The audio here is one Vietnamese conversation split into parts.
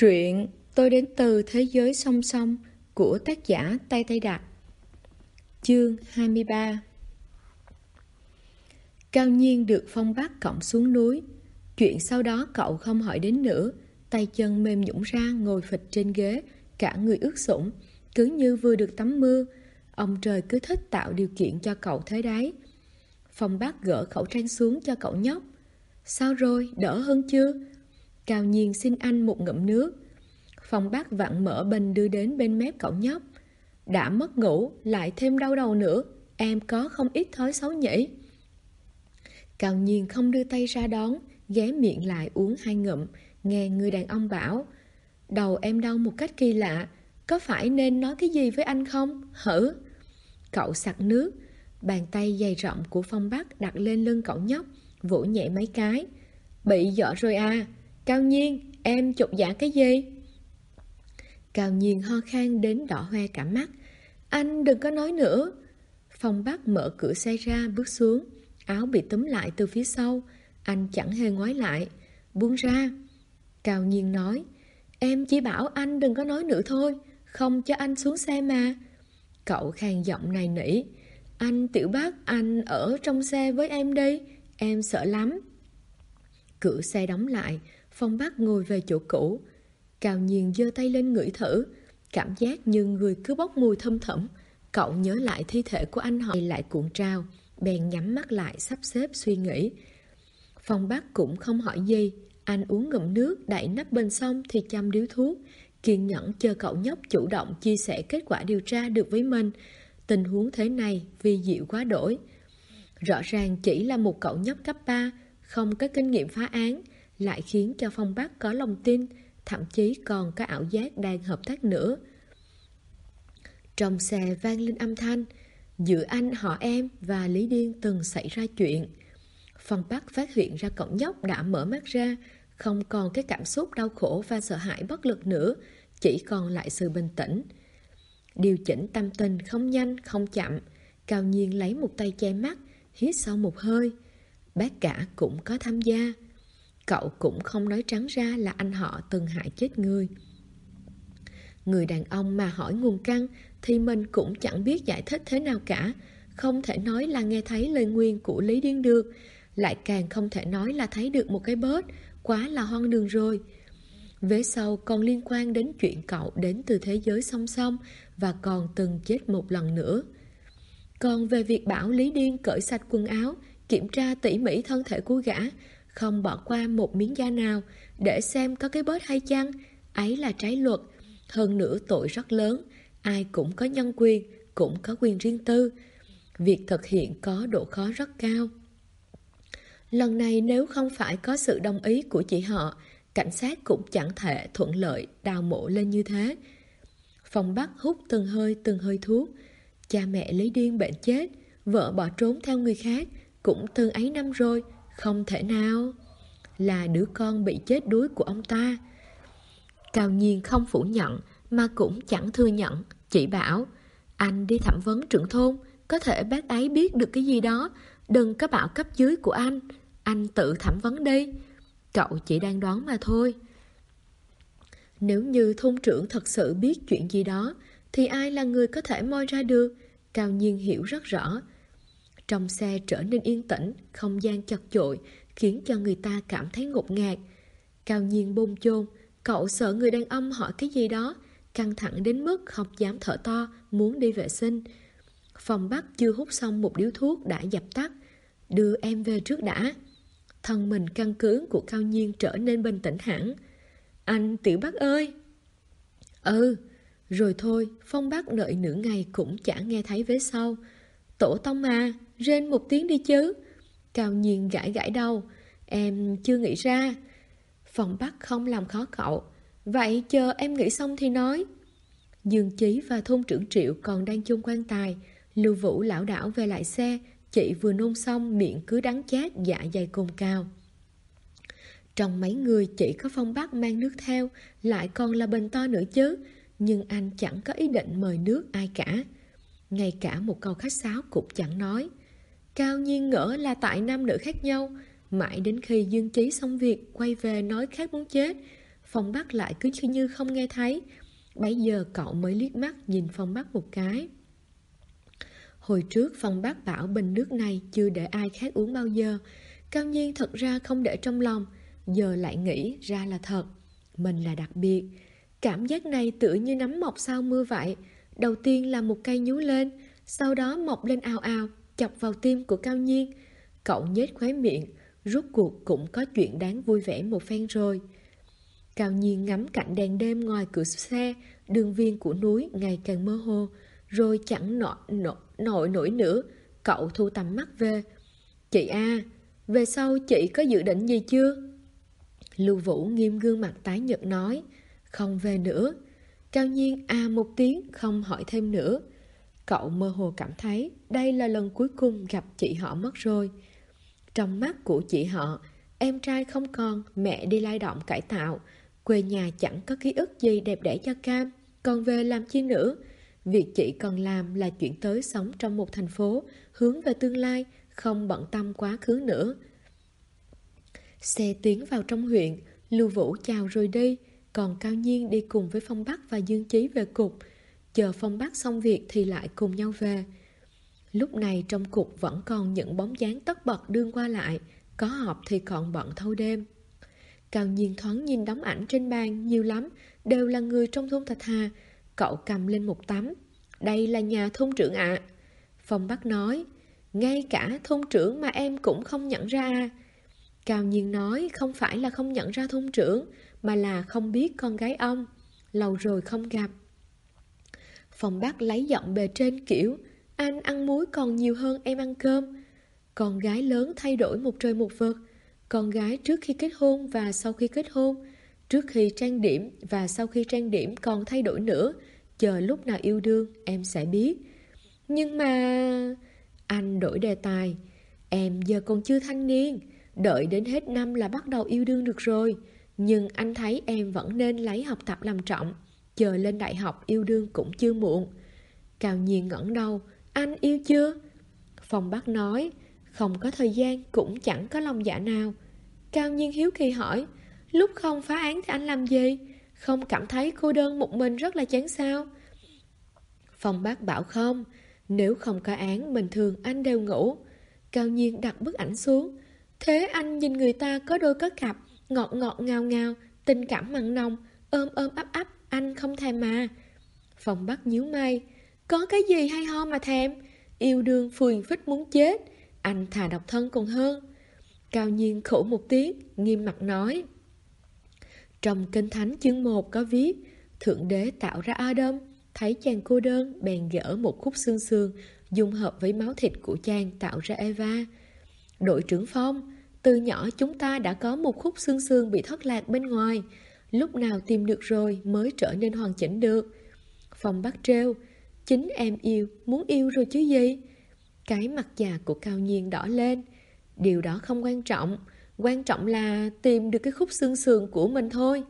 Truyện Tôi đến từ thế giới song song của tác giả Tây Tây Đặc. Chương 23. Cao Nhiên được Phong Bác cõng xuống núi. Chuyện sau đó cậu không hỏi đến nữa. Tay chân mềm nhũn ra ngồi phịch trên ghế, cả người ướt sũng, cứ như vừa được tắm mưa. Ông trời cứ thích tạo điều kiện cho cậu thế đấy. Phong Bác gỡ khẩu trang xuống cho cậu nhóc. Sao rồi, đỡ hơn chưa? Cao Nhiên xin anh một ngụm nước. Phong Bác vặn mở bình đưa đến bên mép cậu nhóc. Đã mất ngủ, lại thêm đau đầu nữa, em có không ít thói xấu nhỉ? Cao Nhiên không đưa tay ra đón, ghé miệng lại uống 2 ngụm, nghe người đàn ông bảo. Đầu em đau một cách kỳ lạ, có phải nên nói cái gì với anh không? Hử? Cậu sặc nước, bàn tay dày rộng của Phong Bác đặt lên lưng cậu nhóc, vỗ nhẹ mấy cái. Bị dọ rồi à? Cao Nhiên, em chột dạ cái gì? Cao Nhiên ho khan đến đỏ hoe cả mắt. Anh đừng có nói nữa. Phong Bác mở cửa xe ra bước xuống, áo bị túm lại từ phía sau. Anh chẳng hề ngoái lại. Buông ra. Cao Nhiên nói, em chỉ bảo anh đừng có nói nữa thôi, không cho anh xuống xe mà. Cậu khàn giọng nài nỉ. Anh Tiểu Bác, anh ở trong xe với em đi, em sợ lắm. Cửa xe đóng lại, Phong Bác ngồi về chỗ cũ. Cao Nhiên giơ tay lên ngửi thử, cảm giác như người cứ bốc mùi thâm thẳm. Cậu nhớ lại thi thể của anh họ lại cuộn trào, bèn nhắm mắt lại sắp xếp suy nghĩ. Phong Bác cũng không hỏi gì, anh uống ngụm nước đậy nắp bình xong thì châm điếu thuốc, kiên nhẫn chờ cậu nhóc chủ động chia sẻ kết quả điều tra được với mình. Tình huống thế này vi diệu quá đổi. Rõ ràng chỉ là một cậu nhóc cấp 3, không có kinh nghiệm phá án, lại khiến cho Phong Bác có lòng tin, thậm chí còn có ảo giác đang hợp tác nữa. Trong xe vang lên âm thanh, giữa anh họ em và Lý Điên từng xảy ra chuyện. Phong Bác phát hiện ra cậu nhóc đã mở mắt ra, không còn cái cảm xúc đau khổ và sợ hãi bất lực nữa, chỉ còn lại sự bình tĩnh. Điều chỉnh tâm tình không nhanh không chậm, Cao Nhiên lấy một tay che mắt, hít sâu một hơi. Bác cả cũng có tham gia. Cậu cũng không nói trắng ra là anh họ từng hại chết người. Người đàn ông mà hỏi nguồn căn thì mình cũng chẳng biết giải thích thế nào cả. Không thể nói là nghe thấy lời nguyền của Lý Điên được, lại càng không thể nói là thấy được một cái bớt, quá là hoang đường rồi. Vế sau còn liên quan đến chuyện cậu đến từ thế giới song song và còn từng chết một lần nữa. Còn về việc bảo Lý Điên cởi sạch quần áo, kiểm tra tỉ mỉ thân thể của gã, không bỏ qua một miếng da nào để xem có cái bớt hay chăng, ấy là trái luật. Hơn nữa tội rất lớn, ai cũng có nhân quyền, cũng có quyền riêng tư. Việc thực hiện có độ khó rất cao. Lần này nếu không phải có sự đồng ý của chị họ, cảnh sát cũng chẳng thể thuận lợi đào mộ lên như thế. Phong Bác hút từng hơi thuốc. Cha mẹ Lý Điên bệnh chết, vợ bỏ trốn theo người khác, cũng từng ấy năm rồi, không thể nào. Là đứa con bị chết đuối của ông ta. Cao Nhiên không phủ nhận, mà cũng chẳng thừa nhận, chỉ bảo, anh đi thẩm vấn trưởng thôn, có thể bác ấy biết được cái gì đó, đừng có bảo cấp dưới của anh tự thẩm vấn đi. Cậu chỉ đang đoán mà thôi. Nếu như thôn trưởng thật sự biết chuyện gì đó, thì ai là người có thể moi ra được? Cao Nhiên hiểu rất rõ. Trong xe trở nên yên tĩnh, không gian chật chội, khiến cho người ta cảm thấy ngột ngạt. Cao Nhiên bồn chồn, cậu sợ người đàn ông hỏi cái gì đó, căng thẳng đến mức không dám thở to, muốn đi vệ sinh. Phong Bác chưa hút xong một điếu thuốc đã dập tắt. Đưa em về trước đã. Thân mình căng cứng của Cao Nhiên trở nên bình tĩnh hẳn. Anh Tiểu Bác ơi! Ừ, rồi thôi. Phong Bác đợi nửa ngày cũng chẳng nghe thấy vế sau. Tổ tông à, rên một tiếng đi chứ. Cao Nhiên gãi gãi đầu. Em chưa nghĩ ra. Phong Bác không làm khó cậu. Vậy chờ em nghĩ xong thì nói. Dương Chí và thôn trưởng Triệu còn đang chung quan tài. Lưu Vũ lảo đảo về lại xe. Chị vừa nôn xong miệng cứ đắng chát, dạ dày cồn cào. Trong mấy người chỉ có Phong Bác mang nước theo, lại còn là bình to nữa chứ. Nhưng anh chẳng có ý định mời nước ai cả. Ngay cả một câu khách sáo cũng chẳng nói. Cao Nhiên ngỡ là tại nam nữ khác nhau. Mãi đến khi Dương Chí xong việc quay về nói khác muốn chết, Phong Bắc lại cứ như không nghe thấy. Bấy giờ cậu mới liếc mắt nhìn Phong Bắc một cái. Hồi trước Phong Bắc bảo bình nước này chưa để ai khác uống bao giờ. Cao Nhiên thật ra không để trong lòng, giờ lại nghĩ ra là thật. Mình là đặc biệt. Cảm giác này tựa như nấm mọc sau mưa vậy. Đầu tiên là một cây nhú lên, sau đó mọc lên ào ào, chọc vào tim của Cao Nhiên. Cậu nhếch khóe miệng, rốt cuộc cũng có chuyện đáng vui vẻ một phen rồi. Cao Nhiên ngắm cảnh đèn đêm ngoài cửa xe, đường viền của núi ngày càng mơ hồ, rồi chẳng nổi nữa. Cậu thu tầm mắt về. Chị à, về sau chị có dự định gì chưa? Lưu Vũ nghiêm gương mặt tái nhợt nói, không về nữa. Cao Nhiên à một tiếng, không hỏi thêm nữa. Cậu mơ hồ cảm thấy đây là lần cuối cùng gặp chị họ mất rồi. Trong mắt của chị họ, em trai không còn, mẹ đi lao động cải tạo, quê nhà chẳng có ký ức gì đẹp đẽ cho Cam, còn về làm chi nữa. Việc chị còn làm là chuyển tới sống trong một thành phố, hướng về tương lai, không bận tâm quá khứ nữa. Xe tiến vào trong huyện, Lưu Vũ chào rồi đi, còn Cao Nhiên đi cùng với Phong Bắc và Dương Chí về cục. Chờ Phong Bắc xong việc thì lại cùng nhau về. Lúc này trong cục vẫn còn những bóng dáng tất bật đương qua lại, có họp thì còn bận thâu đêm. Cao Nhiên thoáng nhìn đống ảnh trên bàn nhiều lắm, đều là người trong thôn Thạch Hà. Cậu cầm lên một tấm. Đây là nhà thôn trưởng ạ. Phong Bắc nói, ngay cả thôn trưởng mà em cũng không nhận ra à? Cao Nhiên nói, không phải là không nhận ra thôn trưởng, mà là không biết con gái ông. Lâu rồi không gặp. Phong Bắc lấy giọng bề trên kiểu, anh ăn muối còn nhiều hơn em ăn cơm. Con gái lớn thay đổi một trời một vực. Con gái trước khi kết hôn và sau khi kết hôn, trước khi trang điểm và sau khi trang điểm còn thay đổi nữa. Chờ lúc nào yêu đương em sẽ biết. Nhưng mà... Anh đổi đề tài. Em giờ còn chưa thanh niên, đợi đến hết năm là bắt đầu yêu đương được rồi. Nhưng anh thấy em vẫn nên lấy học tập làm trọng, chờ lên đại học yêu đương cũng chưa muộn. Cao Nhiên ngẩng đầu, anh yêu chưa? Phong Bắc nói, không có thời gian cũng chẳng có lòng dạ nào. Cao Nhiên hiếu kỳ hỏi, lúc không phá án thì anh làm gì? Không cảm thấy cô đơn một mình rất là chán sao? Phong Bắc bảo không, nếu không có án bình thường anh đều ngủ. Cao Nhiên đặt bức ảnh xuống. Thế anh nhìn người ta có đôi có cặp, ngọt ngọt ngào ngào, tình cảm mặn nồng, ôm ôm ấp ấp, anh không thèm mà. Phong Bắc nhíu mày, có cái gì hay ho mà thèm? Yêu đương phùi phích muốn chết, anh thà độc thân còn hơn. Cao Nhiên khổ một tiếng, nghiêm mặt nói, trong Kinh Thánh chương 1 có viết, Thượng Đế tạo ra Adam, thấy chàng cô đơn bèn gỡ một khúc xương sườn dung hợp với máu thịt của chàng tạo ra Eva. Đội trưởng Phong, từ nhỏ chúng ta đã có một khúc xương sườn bị thất lạc bên ngoài, lúc nào tìm được rồi mới trở nên hoàn chỉnh được. Phong Bắc trêu, chính em yêu, muốn yêu rồi chứ gì? Cái mặt già của Cao Nhiên đỏ lên. Điều đó không quan trọng là tìm được cái khúc xương sườn của mình thôi.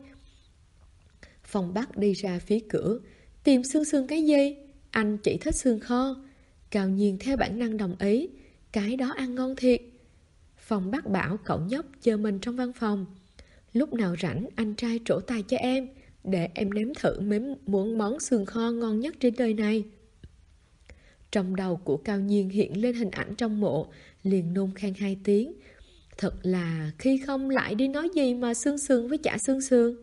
Phong Bắc đi ra phía cửa. Tìm xương sườn cái gì? Anh chỉ thích xương kho. Cao Nhiên theo bản năng đồng ý. Cái đó ăn ngon thiệt. Phong Bắc bảo cậu nhóc chờ mình trong văn phòng. Lúc nào rảnh anh trai trổ tài cho em, để em nếm thử muốn món xương kho ngon nhất trên đời này. Trong đầu của Cao Nhiên hiện lên hình ảnh trong mộ, liền nôn khan 2 tiếng. Thật là khi không lại đi nói gì mà xương sườn với chả xương sườn.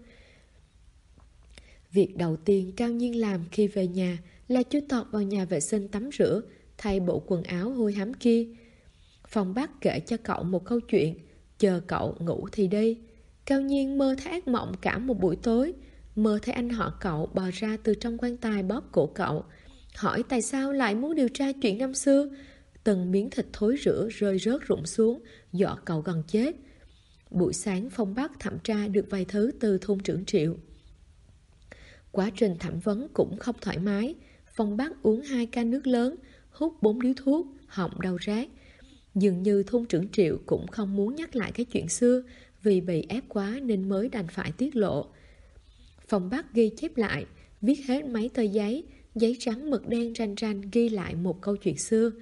Việc đầu tiên Cao Nhiên làm khi về nhà là chui tọt vào nhà vệ sinh tắm rửa, thay bộ quần áo hôi hám kia. Phong Bắc kể cho cậu một câu chuyện, chờ cậu ngủ thì đi. Cao Nhiên mơ thấy ác mộng cả một buổi tối, mơ thấy anh họ cậu bò ra từ trong quan tài bóp cổ cậu, hỏi tại sao lại muốn điều tra chuyện năm xưa. Từng miếng thịt thối rữa rơi rớt rụng xuống, dọa cậu gần chết. Buổi sáng Phong Bắc thẩm tra được vài thứ từ thôn trưởng Triệu. Quá trình thẩm vấn cũng không thoải mái. Phong Bắc uống 2 can nước lớn, hút 4 điếu thuốc, họng đau rát. Dường như thôn trưởng Triệu cũng không muốn nhắc lại cái chuyện xưa, vì bị ép quá nên mới đành phải tiết lộ. Phong Bắc ghi chép lại, viết hết mấy tờ giấy, giấy trắng mực đen rành rành ghi lại một câu chuyện xưa.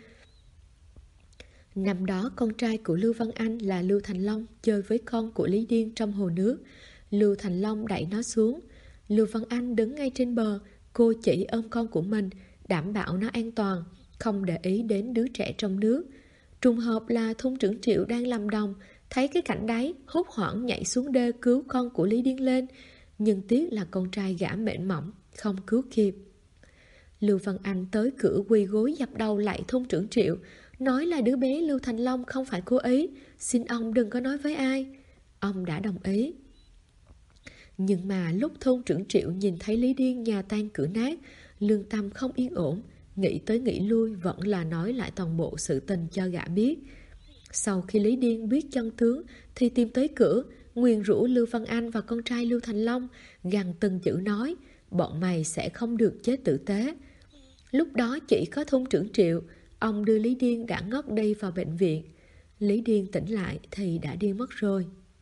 Năm đó con trai của Lưu Văn Anh là Lưu Thành Long chơi với con của Lý Điên trong hồ nước. Lưu Thành Long đẩy nó xuống. Lưu Văn Anh đứng ngay trên bờ, cô chỉ ôm con của mình, đảm bảo nó an toàn, không để ý đến đứa trẻ trong nước. Trùng hợp là thôn trưởng Triệu đang làm đồng, thấy cái cảnh đấy, hốt hoảng nhảy xuống đê cứu con của Lý Điên lên. Nhưng tiếc là con trai gã mệnh mỏng, không cứu kịp. Lưu Văn Anh tới cửa quỳ gối dập đầu lại thôn trưởng Triệu, nói là đứa bé Lưu Thành Long không phải cố ý, xin ông đừng có nói với ai. Ông đã đồng ý. Nhưng mà lúc thôn trưởng Triệu nhìn thấy Lý Điên nhà tan cửa nát, lương tâm không yên ổn, nghĩ tới nghĩ lui vẫn là nói lại toàn bộ sự tình cho gã biết. Sau khi Lý Điên biết chân tướng thì tìm tới cửa, nguyền rủa Lưu Văn Anh và con trai Lưu Thành Long, gằn từng chữ nói, bọn mày sẽ không được chết tử tế. Lúc đó chỉ có thôn trưởng Triệu, ông đưa Lý Điên đã ngất đi vào bệnh viện. Lý Điên tỉnh lại thì đã điên mất rồi.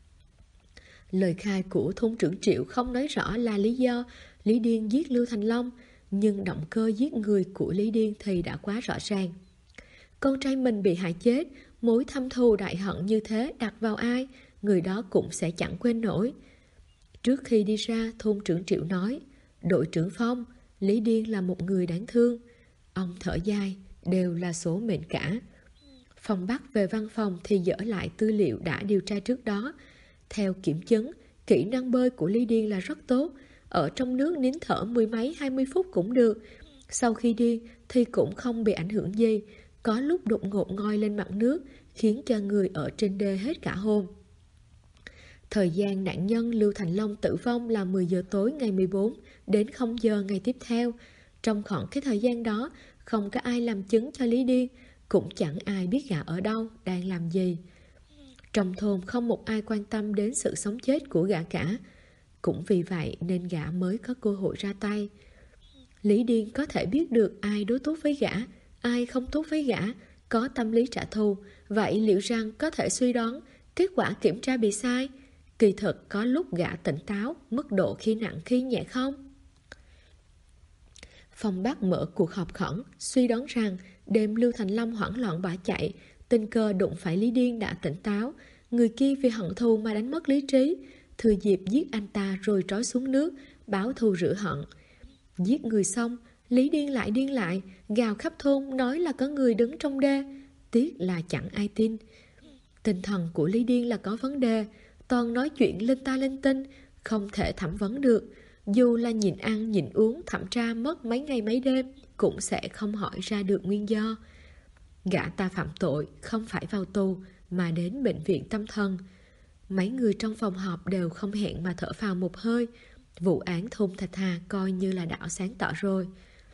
Lời khai của thôn trưởng Triệu không nói rõ là lý do Lý Điên giết Lưu Thành Long, nhưng động cơ giết người của Lý Điên thì đã quá rõ ràng. Con trai mình bị hại chết, mối thâm thù đại hận như thế đặt vào ai, người đó cũng sẽ chẳng quên nổi. Trước khi đi ra, thôn trưởng Triệu nói, đội trưởng Phong, Lý Điên là một người đáng thương. Ông thở dài, đều là số mệnh cả. Phong bắt về văn phòng thì dỡ lại tư liệu đã điều tra trước đó. Theo kiểm chứng, kỹ năng bơi của Lý Điên là rất tốt, ở trong nước nín thở 10 mấy 20 phút cũng được. Sau khi điên thì cũng không bị ảnh hưởng gì, có lúc đột ngột ngoi lên mặt nước, khiến cho người ở trên đê hết cả hồn. Thời gian nạn nhân Lưu Thành Long tử vong là 10 giờ tối ngày 14 đến 0 giờ ngày tiếp theo. Trong khoảng cái thời gian đó, không có ai làm chứng cho Lý Điên, cũng chẳng ai biết gã ở đâu, đang làm gì. Trong thôn không một ai quan tâm đến sự sống chết của gã cả. Cũng vì vậy nên gã mới có cơ hội ra tay. Lý Điên có thể biết được ai đối tốt với gã, ai không tốt với gã, có tâm lý trả thù. Vậy liệu rằng có thể suy đoán kết quả kiểm tra bị sai? Kỳ thực có lúc gã tỉnh táo, mức độ khi nặng khi nhẹ không? Phong Bắc mở cuộc họp khẩn, suy đoán rằng đêm Lưu Thành Long hoảng loạn bỏ chạy, tình cờ đụng phải Lý Điên đã tỉnh táo. Người kia vì hận thù mà đánh mất lý trí, thừa dịp giết anh ta rồi trói xuống nước, báo thù rửa hận. Giết người xong, Lý Điên lại, gào khắp thôn nói là có người đứng trong đê. Tiếc là chẳng ai tin. Tinh thần của Lý Điên là có vấn đề, toàn nói chuyện linh ta linh tinh, không thể thẩm vấn được. Dù là nhịn ăn nhịn uống thẩm tra mất mấy ngày mấy đêm, cũng sẽ không hỏi ra được nguyên do. Gã ta phạm tội không phải vào tù mà đến bệnh viện tâm thần. Mấy người trong phòng họp đều không hẹn mà thở phào một hơi. Vụ án thôn Thạch Hà coi như là đảo sáng tỏ rồi.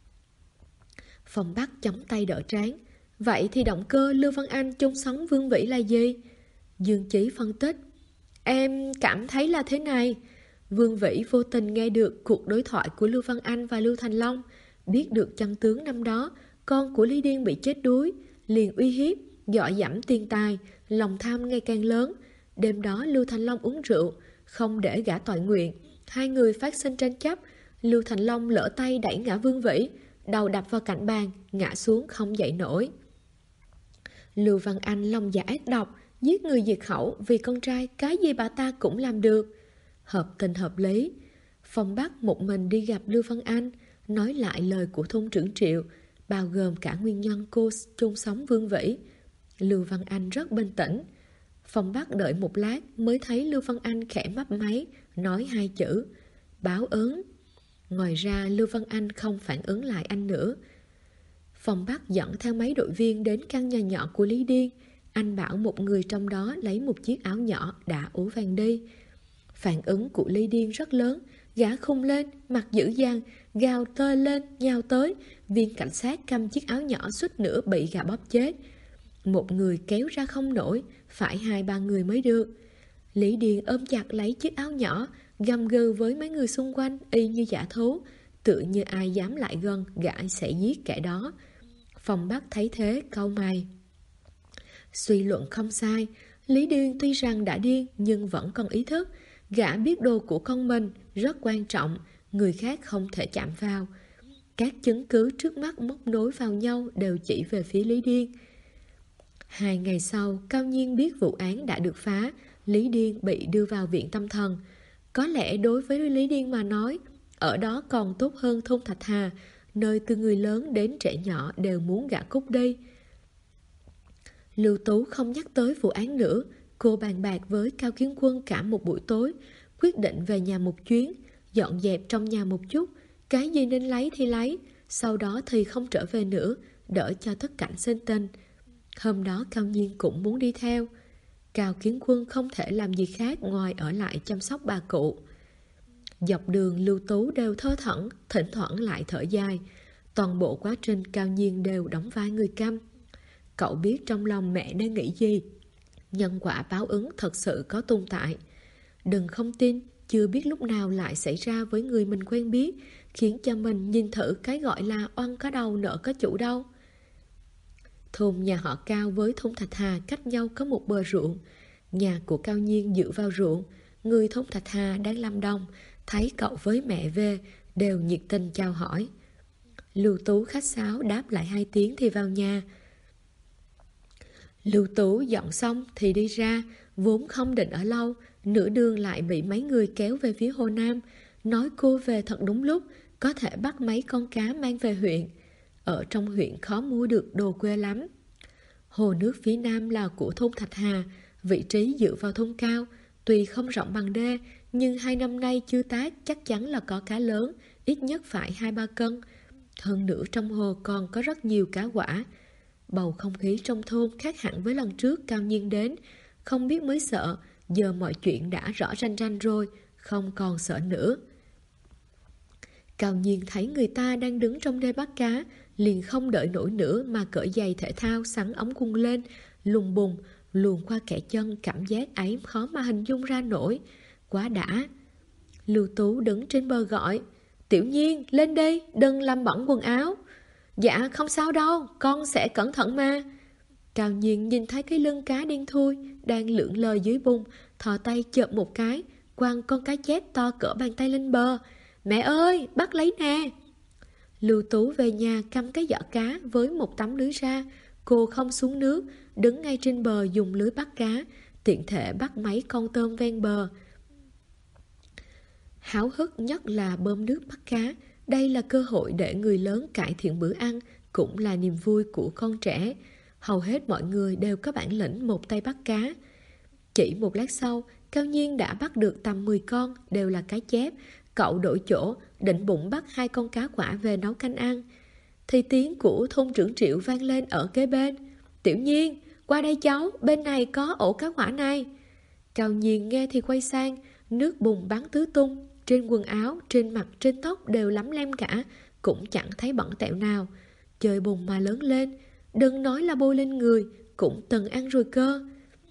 Phong Bắc chống tay đỡ trán. Vậy thì động cơ Lưu Văn Anh chung sống Vương Vĩ là gì? Dương Chí phân tích. Em cảm thấy là thế này. Vương Vĩ vô tình nghe được cuộc đối thoại của Lưu Văn Anh và Lưu Thành Long, biết được chân tướng năm đó con của Lý Điên bị chết đuối, liền uy hiếp, dọa dẫm tiền tài, lòng tham ngày càng lớn. Đêm đó Lưu Thành Long uống rượu, không để gã tội nguyện, hai người phát sinh tranh chấp. Lưu Thành Long lỡ tay đẩy ngã Vương Vĩ, đầu đập vào cạnh bàn, ngã xuống không dậy nổi. Lưu Văn Anh lòng dạ ác độc, giết người diệt khẩu vì con trai, cái gì bà ta cũng làm được. Hợp tình hợp lý. Phong Bắc một mình đi gặp Lưu Văn Anh, nói lại lời của thôn trưởng Triệu, bao gồm cả nguyên nhân cô chung sống Vương Vĩ. Lưu Văn Anh rất bình tĩnh. Phong Bắc đợi một lát mới thấy Lưu Văn Anh khẽ mấp máy, nói hai chữ, báo ứng. Ngoài ra Lưu Văn Anh không phản ứng lại anh nữa. Phong Bắc dẫn theo mấy đội viên đến căn nhà nhỏ của Lý Điên. Anh bảo một người trong đó lấy một chiếc áo nhỏ đã ố vàng đi. Phản ứng của Lý Điên rất lớn, gã khùng lên, mặt dữ dằn, gào tơi lên, nhào tới. Viên cảnh sát cầm chiếc áo nhỏ suýt nữa bị gã bóp chết. Một người kéo ra không nổi, phải 2-3 người mới được. Lý Điên ôm chặt lấy chiếc áo nhỏ, gầm gừ với mấy người xung quanh y như dã thú. Tựa như ai dám lại gần, gã sẽ giết kẻ đó. Phong Bắc thấy thế, cau mày. Suy luận không sai, Lý Điên tuy rằng đã điên nhưng vẫn còn ý thức. Gã biết đồ của con mình rất quan trọng, người khác không thể chạm vào. Các chứng cứ trước mắt móc nối vào nhau đều chỉ về phía Lý Điên. 2 ngày sau, Cao Nhiên biết vụ án đã được phá, Lý Điên bị đưa vào viện tâm thần. Có lẽ đối với Lý Điên mà nói, ở đó còn tốt hơn thôn Thạch Hà, nơi từ người lớn đến trẻ nhỏ đều muốn gả cúc đi. Lưu Tú không nhắc tới vụ án nữa. Cô bàn bạc với Cao Kiến Quân cả một buổi tối, quyết định về nhà một chuyến, dọn dẹp trong nhà một chút, cái gì nên lấy thì lấy, sau đó thì không trở về nữa, đỡ cho Tất Cảnh sinh tình. Hôm đó Cao Nhiên cũng muốn đi theo. Cao Kiến Quân không thể làm gì khác ngoài ở lại chăm sóc bà cụ. Dọc đường Lưu Tú đều thơ thẩn, thỉnh thoảng lại thở dài. Toàn bộ quá trình Cao Nhiên đều đóng vai người câm. Cậu biết trong lòng mẹ đang nghĩ gì. Nhân quả báo ứng thật sự có tồn tại. Đừng không tin, chưa biết lúc nào lại xảy ra với người mình quen biết, khiến cho mình nhìn thử cái gọi là oan có đầu nợ có chủ đâu. Thôn nhà họ Cao với thôn Thạch Hà cách nhau có một bờ ruộng. Nhà của Cao Nhiên dựa vào ruộng. Người thôn Thạch Hà đang làm đồng, thấy cậu với mẹ về, đều nhiệt tình chào hỏi. Lưu Tú khách sáo đáp lại 2 tiếng thì vào nhà. Lưu Tú dọn xong thì đi ra, vốn không định ở lâu, nửa đường lại bị mấy người kéo về phía Hồ Nam, nói cô về thật đúng lúc, có thể bắt mấy con cá mang về huyện. Ở trong huyện khó mua được đồ quê lắm. Hồ nước phía nam là của thôn Thạch Hà, vị trí dựa vào thôn Cao, tuy không rộng bằng đê, nhưng 2 năm nay chưa tác chắc chắn là có cá lớn, ít nhất phải 2-3 cân. Hơn nữa trong hồ còn có rất nhiều cá quả. Bầu không khí trong thôn khác hẳn với lần trước Cao Nhiên đến, không biết mới sợ, giờ mọi chuyện đã rõ ranh ranh rồi, không còn sợ nữa. Cao Nhiên thấy người ta đang đứng trong đê bắt cá, liền không đợi nổi nữa mà cởi giày thể thao sắn ống quần lên, lùng bùng, luồn qua kẻ chân, cảm giác ấy khó mà hình dung ra nổi. Quá đã. Lưu Tú đứng trên bờ gọi, Tiểu Nhiên, lên đi, đừng làm bẩn quần áo. Dạ, không sao đâu, con sẽ cẩn thận mà. Cao Nhiên nhìn thấy cái lưng cá đen thui đang lượn lờ dưới bùn, thò tay chợp một cái, quăng con cá chép to cỡ bàn tay lên bờ. Mẹ ơi, bắt lấy nè. Lưu Tú về nhà cắm cái giỏ cá với một tấm lưới ra. Cô không xuống nước, đứng ngay trên bờ dùng lưới bắt cá, tiện thể bắt mấy con tôm ven bờ. Háo hức nhất là bơm nước bắt cá. Đây là cơ hội để người lớn cải thiện bữa ăn, cũng là niềm vui của con trẻ. Hầu hết mọi người đều có bản lĩnh một tay bắt cá. Chỉ một lát sau, Cao Nhiên đã bắt được tầm 10 con, đều là cá chép. Cậu đổi chỗ, định bụng bắt 2 con cá quả về nấu canh ăn. Thì tiếng của thôn trưởng Triệu vang lên ở kế bên. Tiểu Nhiên, qua đây cháu, bên này có ổ cá quả này. Cao Nhiên nghe thì quay sang, nước bùn bắn tứ tung. Trên quần áo, trên mặt, trên tóc đều lấm lem cả, cũng chẳng thấy bẩn tẹo nào. Chơi bùn mà lớn lên, đừng nói là bôi lên người, cũng từng ăn rồi cơ.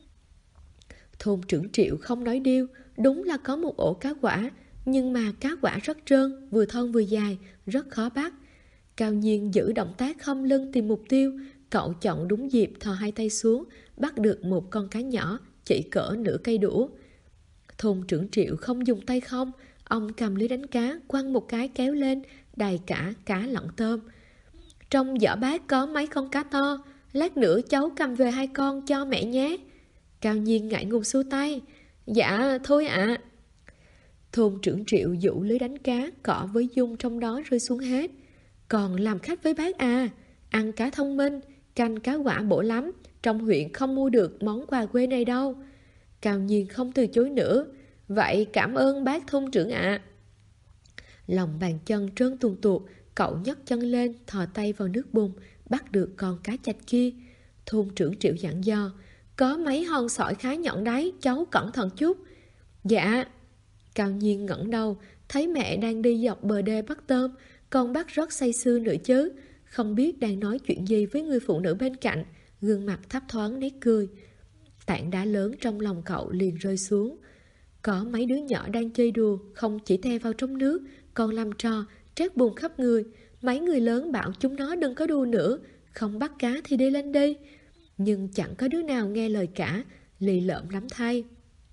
Thôn trưởng Triệu không nói điêu, đúng là có một ổ cá quả, nhưng mà cá quả rất trơn, vừa thon vừa dài, rất khó bắt. Cao Nhiên giữ động tác khom lưng tìm mục tiêu, cậu chọn đúng dịp thò 2 tay xuống, bắt được một con cá nhỏ, chỉ cỡ nửa cây đũa. Thôn trưởng Triệu không dùng tay không, ông cầm lưới đánh cá, quăng một cái kéo lên, đầy cả cá lẫn tôm. Trong giỏ bát có mấy con cá to, lát nữa cháu cầm về 2 con cho mẹ nhé. Cao Nhiên ngại ngùng xua tay. Dạ, thôi ạ. Thôn trưởng Triệu dụ lưới đánh cá, cỏ với dung trong đó rơi xuống hết. Còn làm khách với bác à, ăn cá thông minh, canh cá quả bổ lắm, trong huyện không mua được món quà quê này đâu. Cao Nhiên không từ chối nữa. Vậy cảm ơn bác thôn trưởng ạ. Lòng bàn chân trơn tuồn tuột, cậu nhấc chân lên, thò tay vào nước bùn, bắt được con cá chạch kia. Thôn trưởng Triệu dặn dò, có mấy hòn sỏi khá nhọn đấy, cháu cẩn thận chút. Dạ. Cao Nhiên ngẩng đầu, thấy mẹ đang đi dọc bờ đê bắt tôm, con bắt rất say sưa nữa chứ, không biết đang nói chuyện gì với người phụ nữ bên cạnh, gương mặt thấp thoáng nét cười. Tảng đá lớn trong lòng cậu liền rơi xuống. Có mấy đứa nhỏ đang chơi đùa, không chỉ the vào trong nước, còn làm trò, trét bùn khắp người. Mấy người lớn bảo chúng nó đừng có đùa nữa, không bắt cá thì đi lên đi. Nhưng chẳng có đứa nào nghe lời cả, lì lợm lắm thay.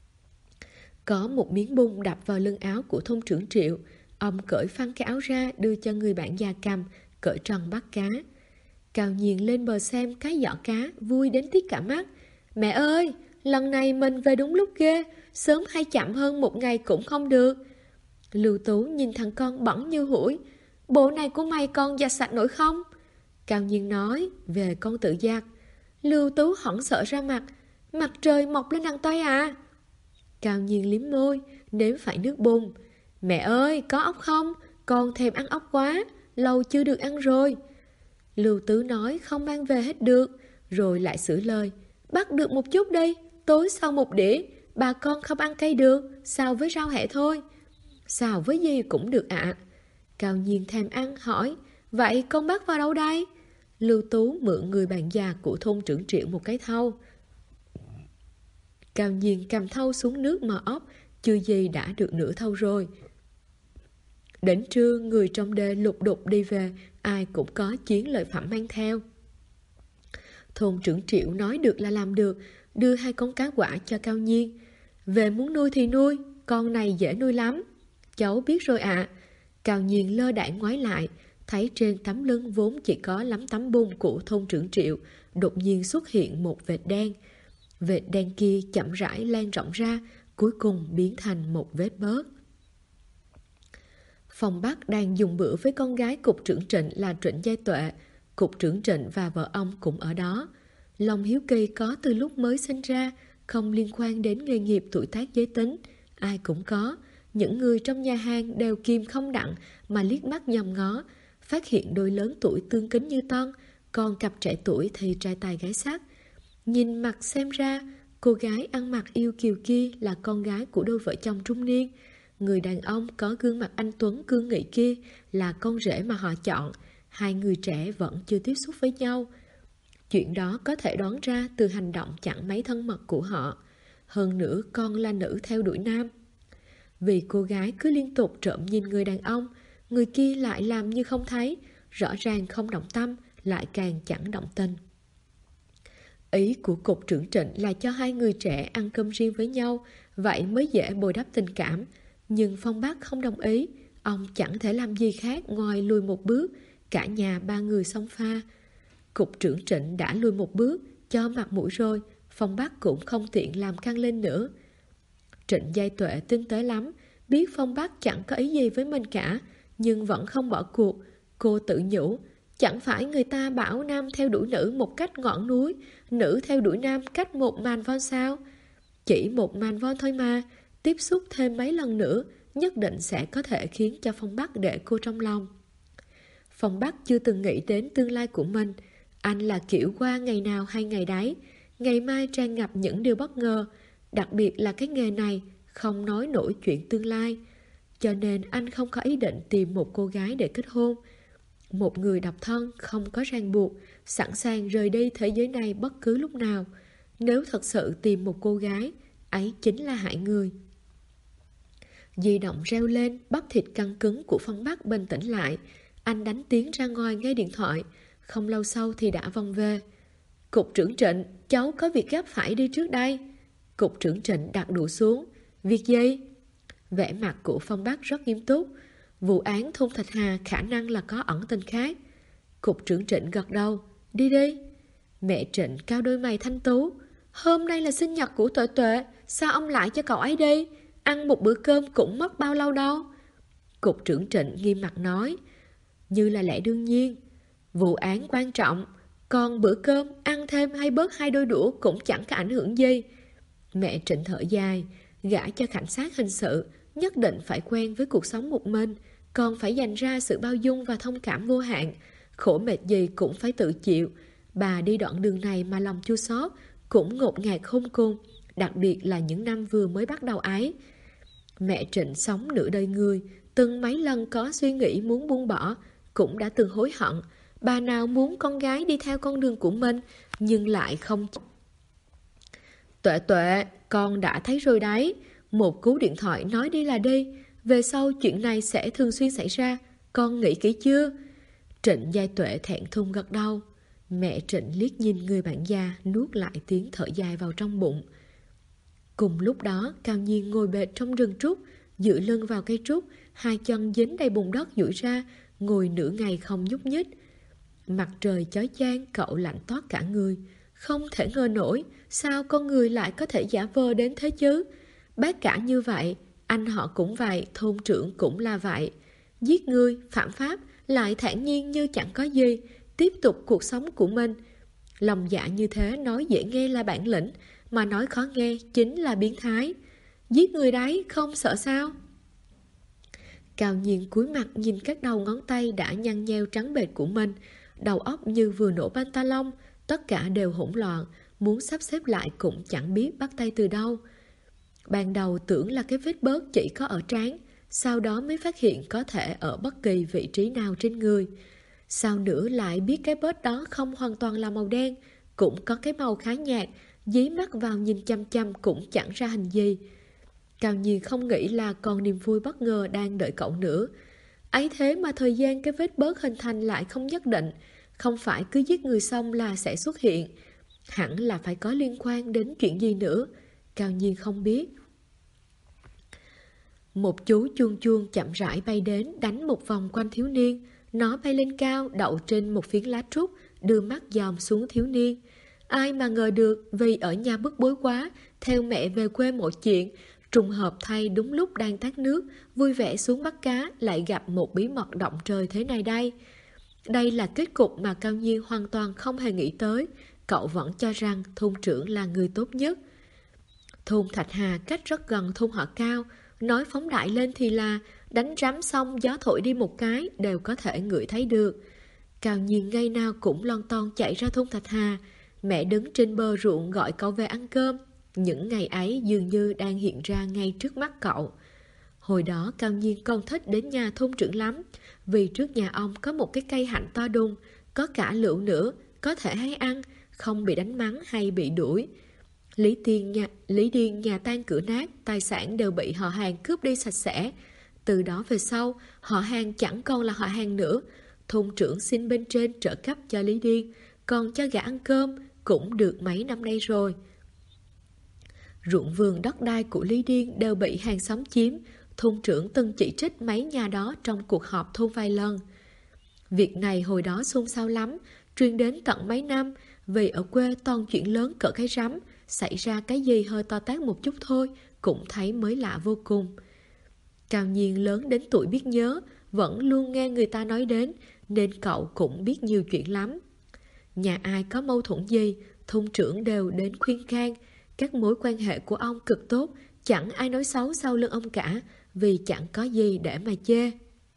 Có một miếng bùn đập vào lưng áo của thôn trưởng Triệu. Ông cởi phăng cái áo ra đưa cho người bạn già cầm, cởi tròn bắt cá. Cao Nhiên lên bờ xem cái giỏ cá, vui đến tít cả mắt. Mẹ ơi, lần này mình về đúng lúc ghê, sớm hay chậm hơn một ngày cũng không được. Lưu Tú nhìn thằng con bẩn như hủi. Bộ này của mày con giặt sạch nổi không? Cao Nhiên nói, về con tự giặt. Lưu Tú hoảng sợ ra mặt. Mặt trời mọc lên đằng Tây à? Cao Nhiên liếm môi, nếm phải nước bùn. Mẹ ơi, có ốc không? Con thèm ăn ốc quá, lâu chưa được ăn rồi. Lưu Tứ nói không mang về hết được, rồi lại sửa lời. Bắt được một chút đi, tối sau một đĩa, bà con không ăn cay được, xào với rau hẹ thôi. Xào với gì cũng được ạ. Cao Nhiên thèm ăn hỏi, vậy con bắt vào đâu đây? Lưu Tú mượn người bạn già của thôn trưởng Triệu một cái thau. Cao Nhiên cầm thau xuống nước mò ốc, chưa gì đã được nửa thau rồi. Đến trưa, người trong đê lục đục đi về, ai cũng có chiến lợi phẩm mang theo. Thôn trưởng Triệu nói được là làm được, đưa 2 con cá quả cho Cao Nhiên. Về muốn nuôi thì nuôi, con này dễ nuôi lắm. Cháu biết rồi ạ. Cao Nhiên lơ đãng ngoái lại, thấy trên tấm lưng vốn chỉ có lắm tấm bùn của thôn trưởng Triệu, đột nhiên xuất hiện một vệt đen. Vệt đen kia chậm rãi lan rộng ra, cuối cùng biến thành một vết bớt. Phong Bắc đang dùng bữa với con gái cục trưởng Trịnh là Trịnh Giai Tuệ. Cục trưởng Trịnh và vợ ông cũng ở đó. Lòng hiếu kỳ có từ lúc mới sinh ra, không liên quan đến nghề nghiệp tuổi tác giới tính. Ai cũng có. Những người trong nhà hàng đều kìm không đặng mà liếc mắt nhòm ngó, phát hiện đôi lớn tuổi tương kính như Tân, còn cặp trẻ tuổi thì trai tài gái sắc. Nhìn mặt xem ra, cô gái ăn mặc yêu kiều kia là con gái của đôi vợ chồng trung niên. Người đàn ông có gương mặt anh tuấn cương nghị kia là con rể mà họ chọn. 2 người trẻ vẫn chưa tiếp xúc với nhau. Chuyện đó có thể đoán ra từ hành động chẳng mấy thân mật của họ. Hơn nữa con là nữ theo đuổi nam. Vì cô gái cứ liên tục trộm nhìn người đàn ông, người kia lại làm như không thấy, rõ ràng không động tâm, lại càng chẳng động tình. Ý của cục trưởng Trịnh là cho 2 người trẻ ăn cơm riêng với nhau, vậy mới dễ bồi đắp tình cảm. Nhưng Phong Bắc không đồng ý, ông chẳng thể làm gì khác ngoài lùi một bước, cả nhà 3 người xông pha. Cục trưởng Trịnh đã lùi một bước, cho mặt mũi rồi, Phong Bắc cũng không tiện làm căng lên nữa. Trịnh Giai Tuệ tinh tế lắm, biết Phong Bắc chẳng có ý gì với mình cả, nhưng vẫn không bỏ cuộc. Cô tự nhủ, chẳng phải người ta bảo nam theo đuổi nữ một cách ngọn núi, nữ theo đuổi nam cách một màn von sao? Chỉ một màn von thôi mà, tiếp xúc thêm mấy lần nữa, nhất định sẽ có thể khiến cho Phong Bắc để cô trong lòng. Phong Bắc chưa từng nghĩ đến tương lai của mình. Anh là kiểu qua ngày nào hay ngày đấy, ngày mai tràn ngập những điều bất ngờ, đặc biệt là cái nghề này, không nói nổi chuyện tương lai. Cho nên anh không có ý định tìm một cô gái để kết hôn. Một người độc thân không có ràng buộc, sẵn sàng rời đi thế giới này bất cứ lúc nào. Nếu thật sự tìm một cô gái, ấy chính là hại người. Di động reo lên, bắp thịt căng cứng của Phong Bắc bình tĩnh lại. Anh đánh tiếng ra ngoài nghe điện thoại. Không lâu sau thì đã vòng về. Cục trưởng Trịnh, cháu có việc gấp phải đi trước đây. Cục trưởng Trịnh đặt đũa xuống. Việc gì? Vẻ mặt của Phong Bắc rất nghiêm túc. Vụ án thôn Thạch Hà khả năng là có ẩn tình khác. Cục trưởng Trịnh gật đầu. Đi đi. Mẹ Trịnh cao đôi mày thanh tú. Hôm nay là sinh nhật của Tuệ Tuệ, sao ông lại cho cậu ấy đi? Ăn một bữa cơm cũng mất bao lâu đâu. Cục trưởng Trịnh nghiêm mặt nói, như là lẽ đương nhiên. Vụ án quan trọng, còn bữa cơm ăn thêm hay bớt 2 đôi đũa cũng chẳng có ảnh hưởng gì. Mẹ Trịnh thở dài, gả cho cảnh sát hình sự nhất định phải quen với cuộc sống một mình, còn phải dành ra sự bao dung và thông cảm vô hạn. Khổ mệt gì cũng phải tự chịu. Bà đi đoạn đường này mà lòng chua xót, cũng ngột ngạt khôn cùng, đặc biệt là những năm vừa mới bắt đầu ấy. Mẹ Trịnh sống nửa đời người, từng mấy lần có suy nghĩ muốn buông bỏ, cũng đã từng hối hận. Bà nào muốn con gái đi theo con đường của mình, nhưng lại không. Tuệ Tuệ, con đã thấy rồi đấy. Một cú điện thoại nói đi là đi. Về sau chuyện này sẽ thường xuyên xảy ra. Con nghĩ kỹ chưa? Trịnh Giai Tuệ thẹn thùng gật đầu. Mẹ Trịnh liếc nhìn người bạn già, nuốt lại tiếng thở dài vào trong bụng. Cùng lúc đó, Cao Nhiên ngồi bệt trong rừng trúc, dựa lưng vào cây trúc, 2 chân dính đầy bùn đất duỗi ra, ngồi nửa ngày không nhúc nhích. Mặt trời chói chang, cậu lạnh toát cả người. Không thể ngờ nổi, sao con người lại có thể giả vờ đến thế chứ? Bác cả như vậy, anh họ cũng vậy, thôn trưởng cũng là vậy. Giết người, phạm pháp, lại thản nhiên như chẳng có gì, tiếp tục cuộc sống của mình. Lòng dạ như thế nói dễ nghe là bản lĩnh, mà nói khó nghe chính là biến thái. Giết người đấy, không sợ sao? Cao Nhiên cúi mặt nhìn các đầu ngón tay đã nhăn nheo trắng bệch của mình, đầu óc như vừa nổ pantalon, tất cả đều hỗn loạn, muốn sắp xếp lại cũng chẳng biết bắt tay từ đâu. Ban đầu tưởng là cái vết bớt chỉ có ở trán, sau đó mới phát hiện có thể ở bất kỳ vị trí nào trên người. Sau nữa lại biết cái bớt đó không hoàn toàn là màu đen, cũng có cái màu khá nhạt, dí mắt vào nhìn chăm chăm cũng chẳng ra hình gì. Cao Nhiên không nghĩ là còn niềm vui bất ngờ đang đợi cậu nữa. Ấy thế mà thời gian cái vết bớt hình thành lại không nhất định, không phải cứ giết người xong là sẽ xuất hiện. Hẳn là phải có liên quan đến chuyện gì nữa. Cao Nhiên không biết. Một chú chuông chuông chậm rãi bay đến, đánh một vòng quanh thiếu niên. Nó bay lên cao, đậu trên một phiến lá trúc, đưa mắt dòm xuống thiếu niên. Ai mà ngờ được, vì ở nhà bức bối quá, theo mẹ về quê một chuyện, trùng hợp thay đúng lúc đang tát nước, vui vẻ xuống bắt cá, lại gặp một bí mật động trời thế này đây. Đây là kết cục mà Cao Nhiên hoàn toàn không hề nghĩ tới. Cậu vẫn cho rằng thôn trưởng là người tốt nhất. Thôn Thạch Hà cách rất gần thôn họ Cao, nói phóng đại lên thì là đánh rắm xong gió thổi đi một cái đều có thể ngửi thấy được. Cao Nhiên ngày nào cũng lon ton chạy ra thôn Thạch Hà. Mẹ đứng trên bờ ruộng gọi cậu về ăn cơm. Những ngày ấy dường như đang hiện ra ngay trước mắt cậu. Hồi đó Cao Nhiên còn thích đến nhà thôn trưởng lắm, vì trước nhà ông có một cái cây hạnh to đùng, có cả lựu nữa, có thể hái ăn, không bị đánh mắng hay bị đuổi. Lý Điền nhà tan cửa nát, tài sản đều bị họ hàng cướp đi sạch sẽ. Từ đó về sau, họ hàng chẳng còn là họ hàng nữa. Thôn trưởng xin bên trên trợ cấp cho Lý Điền, còn cho gã ăn cơm cũng được mấy năm nay rồi. Ruộng vườn đất đai của Lý Điền đều bị hàng xóm chiếm. Thôn trưởng từng chỉ trích mấy nhà đó trong cuộc họp thôn vài lần. Việc này hồi đó xôn xao lắm, truyền đến tận mấy năm, vì ở quê toàn chuyện lớn cỡ cái rắm, xảy ra cái gì hơi to tát một chút thôi cũng thấy mới lạ vô cùng. Cao Nhiên lớn đến tuổi biết nhớ, vẫn luôn nghe người ta nói đến, nên cậu cũng biết nhiều chuyện lắm. Nhà ai có mâu thuẫn gì, thôn trưởng đều đến khuyên can. Các mối quan hệ của ông cực tốt, chẳng ai nói xấu sau lưng ông cả, vì chẳng có gì để mà chê.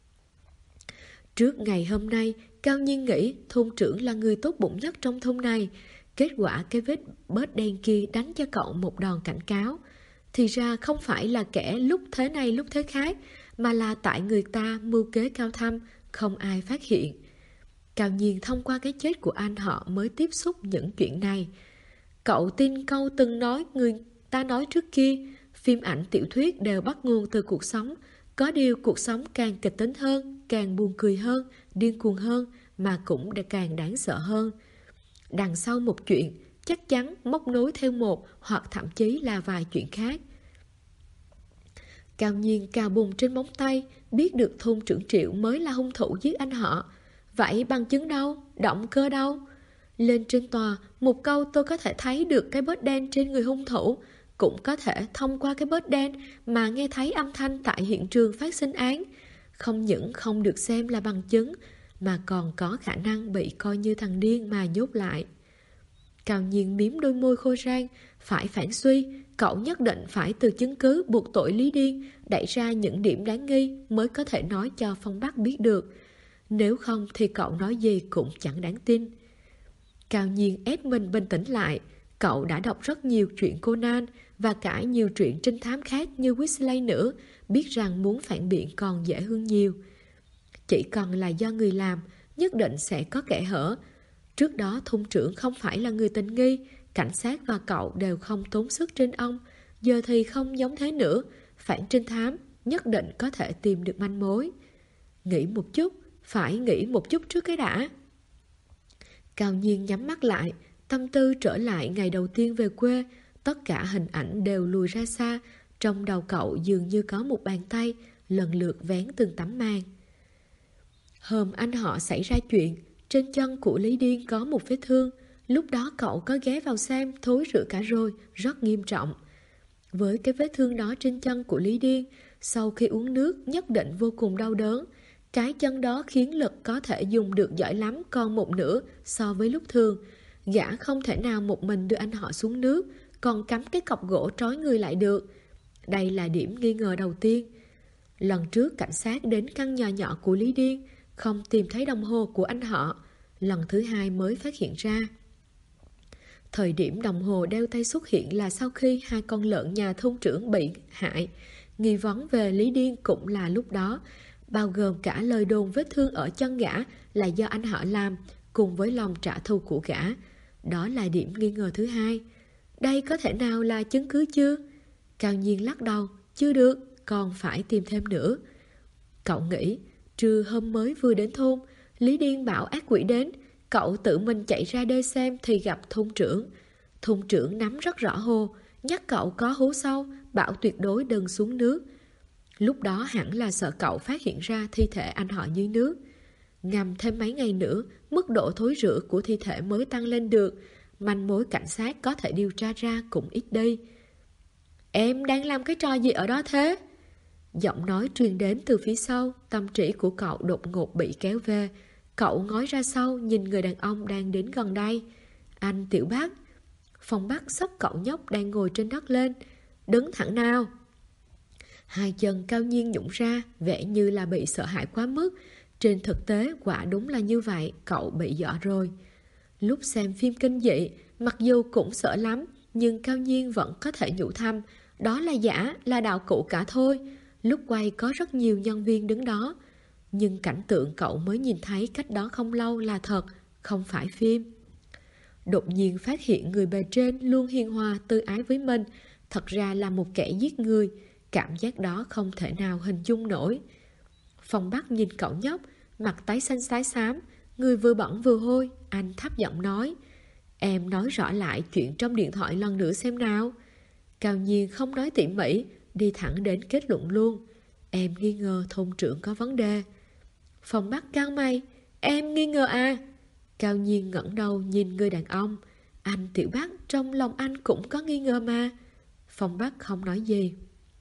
Trước ngày hôm nay, Cao Nhiên nghĩ thôn trưởng là người tốt bụng nhất trong thôn này. Kết quả cái vết bớt đen kia đánh cho cậu một đòn cảnh cáo. Thì ra không phải là kẻ lúc thế này lúc thế khác, mà là tại người ta mưu kế cao thâm, không ai phát hiện. Cao Nhiên thông qua cái chết của anh họ mới tiếp xúc những chuyện này. Cậu tin câu từng nói người ta nói trước kia, phim ảnh tiểu thuyết đều bắt nguồn từ cuộc sống. Có điều cuộc sống càng kịch tính hơn, càng buồn cười hơn, điên cuồng hơn, mà cũng càng đáng sợ hơn. Đằng sau một chuyện, chắc chắn móc nối theo một hoặc thậm chí là vài chuyện khác. Cao Nhiên cào bùn trên móng tay, biết được thôn trưởng Triệu mới là hung thủ giết anh họ. Vậy bằng chứng đâu? Động cơ đâu? Lên trên tòa, một câu tôi có thể thấy được cái bớt đen trên người hung thủ, cũng có thể thông qua cái bớt đen mà nghe thấy âm thanh tại hiện trường phát sinh án. Không những không được xem là bằng chứng, mà còn có khả năng bị coi như thằng điên mà nhốt lại. Cao Nhiên miếm đôi môi khô rang, phải phản suy, cậu nhất định phải từ chứng cứ buộc tội Lý Điên, đẩy ra những điểm đáng nghi mới có thể nói cho Phong Bắc biết được. Nếu không thì cậu nói gì cũng chẳng đáng tin. Cao Nhiên ép mình bình tĩnh lại. Cậu đã đọc rất nhiều truyện Conan và cả nhiều truyện trinh thám khác như Weasley nữa, biết rằng muốn phản biện còn dễ hơn nhiều. Chỉ cần là do người làm, nhất định sẽ có kẽ hở. Trước đó thôn trưởng không phải là người tình nghi, cảnh sát và cậu đều không tốn sức trên ông. Giờ thì không giống thế nữa, phản trinh thám nhất định có thể tìm được manh mối. Nghĩ một chút, phải nghĩ một chút trước cái đã. Cao Nhiên nhắm mắt lại, tâm tư trở lại ngày đầu tiên về quê. Tất cả hình ảnh đều lùi ra xa. Trong đầu cậu dường như có một bàn tay lần lượt vén từng tấm màn. Hôm anh họ xảy ra chuyện, trên chân của Lý Điên có một vết thương. Lúc đó cậu có ghé vào xem, thối rữa cả rồi, rất nghiêm trọng. Với cái vết thương đó trên chân của Lý Điên, sau khi uống nước nhất định vô cùng đau đớn. Cái chân đó khiến lực có thể dùng được giỏi lắm còn một nửa so với lúc thường. Gã không thể nào một mình đưa anh họ xuống nước, còn cắm cái cọc gỗ trói người lại được. Đây là điểm nghi ngờ đầu tiên. Lần trước cảnh sát đến căn nhà nhỏ của Lý Điên, không tìm thấy đồng hồ của anh họ. Lần thứ hai mới phát hiện ra. Thời điểm đồng hồ đeo tay xuất hiện là sau khi hai con lợn nhà thôn trưởng bị hại. Nghi vấn về Lý Điên cũng là lúc đó, bao gồm cả lời đồn vết thương ở chân gã là do anh họ làm, cùng với lòng trả thù của gã. Đó là điểm nghi ngờ thứ hai. Đây có thể nào là chứng cứ chưa? Cao Nhiên lắc đầu, chưa được, còn phải tìm thêm nữa. Cậu nghĩ, trưa hôm mới vừa đến thôn, Lý Điên bảo ác quỷ đến, cậu tự mình chạy ra đê xem thì gặp thôn trưởng. Thôn trưởng nắm rất rõ hồ, nhắc cậu có hố sâu, bảo tuyệt đối đừng xuống nước. Lúc đó hẳn là sợ cậu phát hiện ra thi thể anh họ dưới nước. Ngầm thêm mấy ngày nữa, mức độ thối rữa của thi thể mới tăng lên được, manh mối cảnh sát có thể điều tra ra cũng ít đi. Em đang làm cái trò gì ở đó thế? Giọng nói truyền đến từ phía sau, tâm trí của cậu đột ngột bị kéo về. Cậu ngó ra sau nhìn người đàn ông đang đến gần đây. Anh Tiểu Bác. Phong Bắc xốc cậu nhóc đang ngồi trên đất lên. Đứng thẳng nào. Hai chân Cao Nhiên nhũng ra, vẻ như là bị sợ hãi quá mức. Trên thực tế quả đúng là như vậy, cậu bị dọa rồi. Lúc xem phim kinh dị, mặc dù cũng sợ lắm, nhưng Cao Nhiên vẫn có thể nhủ thầm, đó là giả, là đạo cụ cả thôi. Lúc quay có rất nhiều nhân viên đứng đó. Nhưng cảnh tượng cậu mới nhìn thấy cách đó không lâu là thật, không phải phim. Đột nhiên phát hiện người bề trên luôn hiền hòa tư ái với mình, thật ra là một kẻ giết người. Cảm giác đó không thể nào hình dung nổi. Phong Bắc nhìn cậu nhóc, mặt tái xanh tái xám, người vừa bẩn vừa hôi. Anh thấp giọng nói, em nói rõ lại chuyện trong điện thoại lần nữa xem nào. Cao Nhiên không nói tỉ mỉ, đi thẳng đến kết luận luôn. Em nghi ngờ thôn trưởng có vấn đề. Phong Bắc cau mày, em nghi ngờ à? Cao Nhiên ngẩng đầu nhìn người đàn ông. Anh Tiểu Bắc, trong lòng anh cũng có nghi ngờ mà. Phong Bắc không nói gì.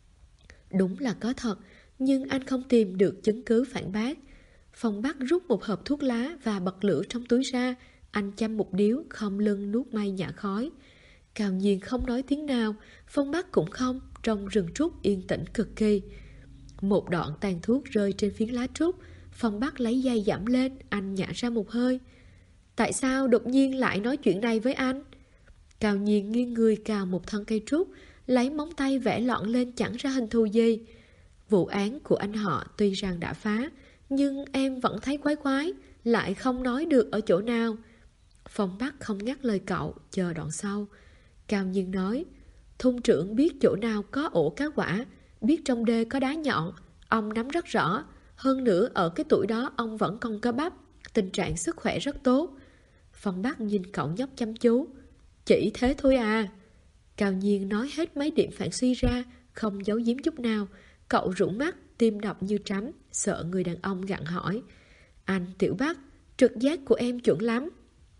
Đúng là có thật, nhưng anh không tìm được chứng cứ phản bác. Phong Bắc rút một hộp thuốc lá và bật lửa trong túi ra. Anh châm một điếu, không lưng nuốt mây nhả khói. Cao Nhiên không nói tiếng nào, Phong Bắc cũng không. Trong rừng trúc yên tĩnh cực kỳ. Một đoạn tàn thuốc rơi trên phiến lá trúc. Phong Bắc lấy dây giảm lên, anh nhả ra một hơi. Tại sao đột nhiên lại nói chuyện này với anh? Cao Nhiên nghiêng người cào một thân cây trúc, lấy móng tay vẽ lọn lên chẳng ra hình thù gì. Vụ án của anh họ tuy rằng đã phá, nhưng em vẫn thấy quái quái, lại không nói được ở chỗ nào. Phong Bắc không ngắt lời cậu, chờ đoạn sau. Cao Nhiên nói, thôn trưởng biết chỗ nào có ổ cá quả, biết trong đê có đá nhọn, ông nắm rất rõ. Hơn nữa ở cái tuổi đó ông vẫn còn cơ bắp, tình trạng sức khỏe rất tốt. Phong Bắc nhìn cậu nhóc chăm chú. Chỉ thế thôi à? Cao Nhiên nói hết mấy điểm phản suy ra, không giấu giếm chút nào. Cậu rũ mắt, tim đập như trắm, sợ người đàn ông gặng hỏi. Anh Tiểu Bắc, trực giác của em chuẩn lắm.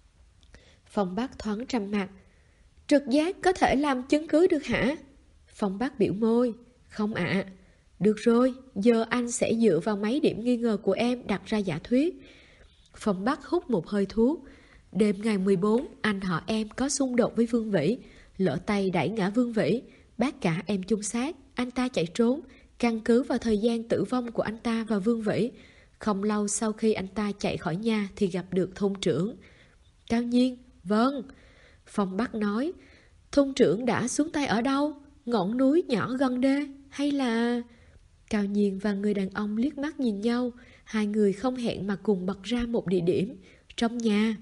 Phong Bắc thoáng trầm mặt. Trực giác có thể làm chứng cứ được hả? Phong Bắc biểu môi. Không ạ. Được rồi, giờ anh sẽ dựa vào mấy điểm nghi ngờ của em đặt ra giả thuyết. Phong Bắc hút một hơi thuốc. Đêm ngày 14, anh họ em có xung đột với Vương Vĩ, lỡ tay đẩy ngã Vương Vĩ, bác cả em chung sát, anh ta chạy trốn. Căn cứ vào thời gian tử vong của anh ta và Vương Vĩ, không lâu sau khi anh ta chạy khỏi nhà thì gặp được thôn trưởng. Cao Nhiên, vâng. Phong Bắc nói, thôn trưởng đã xuống tay ở đâu? Ngọn núi nhỏ gần đê hay là... Cao Nhiên và người đàn ông liếc mắt nhìn nhau. Hai người không hẹn mà cùng bật ra một địa điểm. Trong nhà.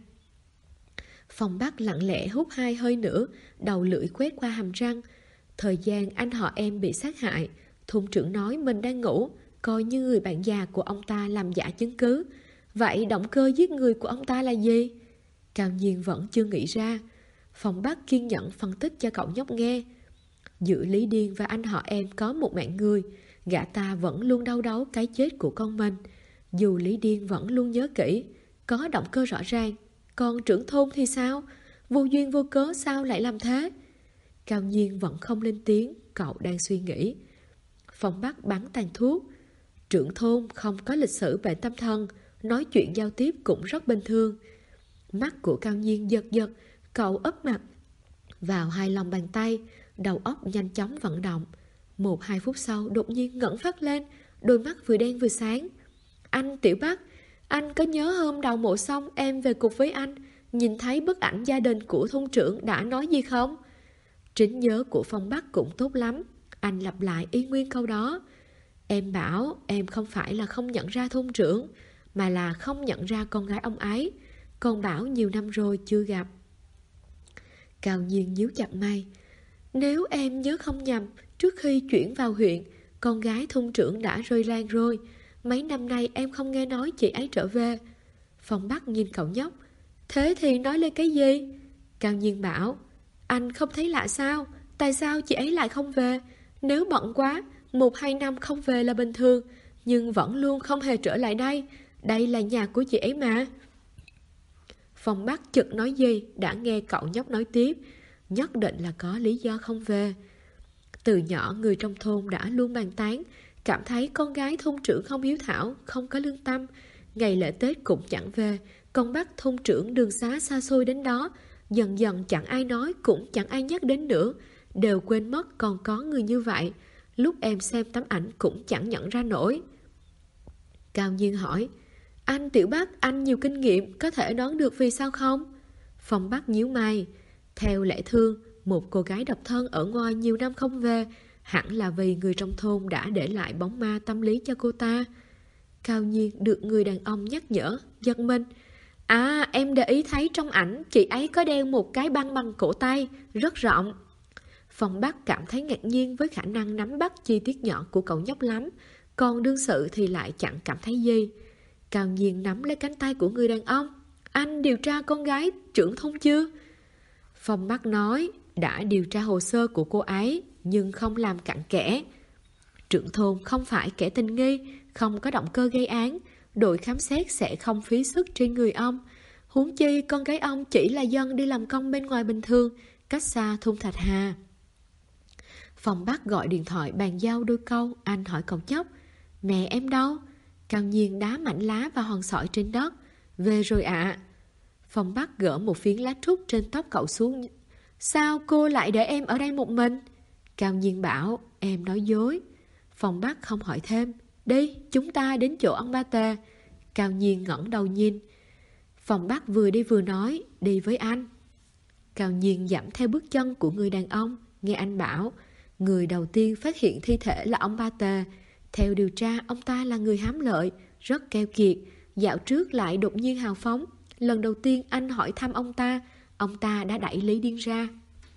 Phong Bắc lặng lẽ hút hai hơi nữa, đầu lưỡi quét qua hàm răng. Thời gian anh họ em bị sát hại, thôn trưởng nói mình đang ngủ, coi như người bạn già của ông ta làm giả chứng cứ. Vậy động cơ giết người của ông ta là gì? Cao Nhiên vẫn chưa nghĩ ra. Phong Bắc kiên nhẫn phân tích cho cậu nhóc nghe. Giữa Lý Điên và anh họ em có một mạng người, gã ta vẫn luôn đau đáu cái chết của con mình. Dù Lý Điên vẫn luôn nhớ kỹ, có động cơ rõ ràng. Còn trưởng thôn thì sao? Vô duyên vô cớ sao lại làm thế? Cao Nhiên vẫn không lên tiếng, cậu đang suy nghĩ. Phong Bắc bắn tàn thuốc. Trưởng thôn không có lịch sử bệnh tâm thần, nói chuyện giao tiếp cũng rất bình thường. Mắt của Cao Nhiên giật giật, cậu ấp mặt vào hai lòng bàn tay, đầu óc nhanh chóng vận động. 1-2 phút sau đột nhiên ngẩng phát lên, đôi mắt vừa đen vừa sáng. Anh Tiểu Bắc, anh có nhớ hôm đầu mộ xong em về cục với anh, nhìn thấy bức ảnh gia đình của thôn trưởng đã nói gì không? Trí nhớ của Phong Bắc cũng tốt lắm, anh lặp lại y nguyên câu đó. Em bảo em không phải là không nhận ra thôn trưởng, mà là không nhận ra con gái ông ấy. Còn bảo nhiều năm rồi chưa gặp. Cao Nhiên nhíu chặt mày. Nếu em nhớ không nhầm, trước khi chuyển vào huyện, con gái thôn trưởng đã rơi lan rồi. Mấy năm nay em không nghe nói chị ấy trở về. Phong Bắc nhìn cậu nhóc. Thế thì nói lên cái gì? Cao Nhiên bảo, anh không thấy lạ sao? Tại sao chị ấy lại không về? Nếu bận quá, 1-2 năm không về là bình thường, nhưng vẫn luôn không hề trở lại đây. Đây là nhà của chị ấy mà. Phong Bắc chợt nói gì đã nghe cậu nhóc nói tiếp. Nhất định là có lý do không về. Từ nhỏ người trong thôn đã luôn bàn tán, cảm thấy con gái thôn trưởng không hiếu thảo, không có lương tâm. Ngày lễ Tết cũng chẳng về, còn bắt thôn trưởng đường xá xa xôi đến đó. Dần dần chẳng ai nói, cũng chẳng ai nhắc đến nữa. Đều quên mất còn có người như vậy. Lúc em xem tấm ảnh cũng chẳng nhận ra nổi. Cao Nhiên hỏi, anh Tiểu Bắc, anh nhiều kinh nghiệm, có thể đoán được vì sao không? Phong Bắc nhíu mày. Theo lẽ thường, một cô gái độc thân ở ngoài nhiều năm không về, hẳn là vì người trong thôn đã để lại bóng ma tâm lý cho cô ta. Cao Nhiên được người đàn ông nhắc nhở, giật mình. À, em để ý thấy trong ảnh chị ấy có đeo một cái băng bằng cổ tay, rất rộng. Phong Bắc cảm thấy ngạc nhiên với khả năng nắm bắt chi tiết nhỏ của cậu nhóc lắm, còn đương sự thì lại chẳng cảm thấy gì. Cao Nhiên nắm lấy cánh tay của người đàn ông. Anh điều tra con gái trưởng thôn chưa? Phong Bắc nói, đã điều tra hồ sơ của cô ấy, nhưng không làm cặn kẽ. Trưởng thôn không phải kẻ tình nghi, không có động cơ gây án, đội khám xét sẽ không phí sức trên người ông. Huống chi con gái ông chỉ là dân đi làm công bên ngoài bình thường, cách xa thôn Thạch Hà. Phong Bắc gọi điện thoại bàn giao đôi câu. Anh hỏi cậu nhóc, mẹ em đâu? Cao Nhiên đá mảnh lá vào hòn sỏi trên đất. Về rồi ạ. Phong Bắc gỡ một phiến lá trúc trên tóc cậu xuống. Sao cô lại để em ở đây một mình? Cao Nhiên bảo, em nói dối. Phong Bắc không hỏi thêm. Đi, chúng ta đến chỗ ông Ba Tề. Cao Nhiên ngẩng đầu nhìn. Phong Bắc vừa đi vừa nói, đi với anh. Cao Nhiên dẫm theo bước chân của người đàn ông. Nghe anh bảo, người đầu tiên phát hiện thi thể là ông Ba Tề. Theo điều tra, ông ta là người hám lợi, rất keo kiệt. Dạo trước lại đột nhiên hào phóng. Lần đầu tiên anh hỏi thăm ông ta đã đẩy Lý Điên ra.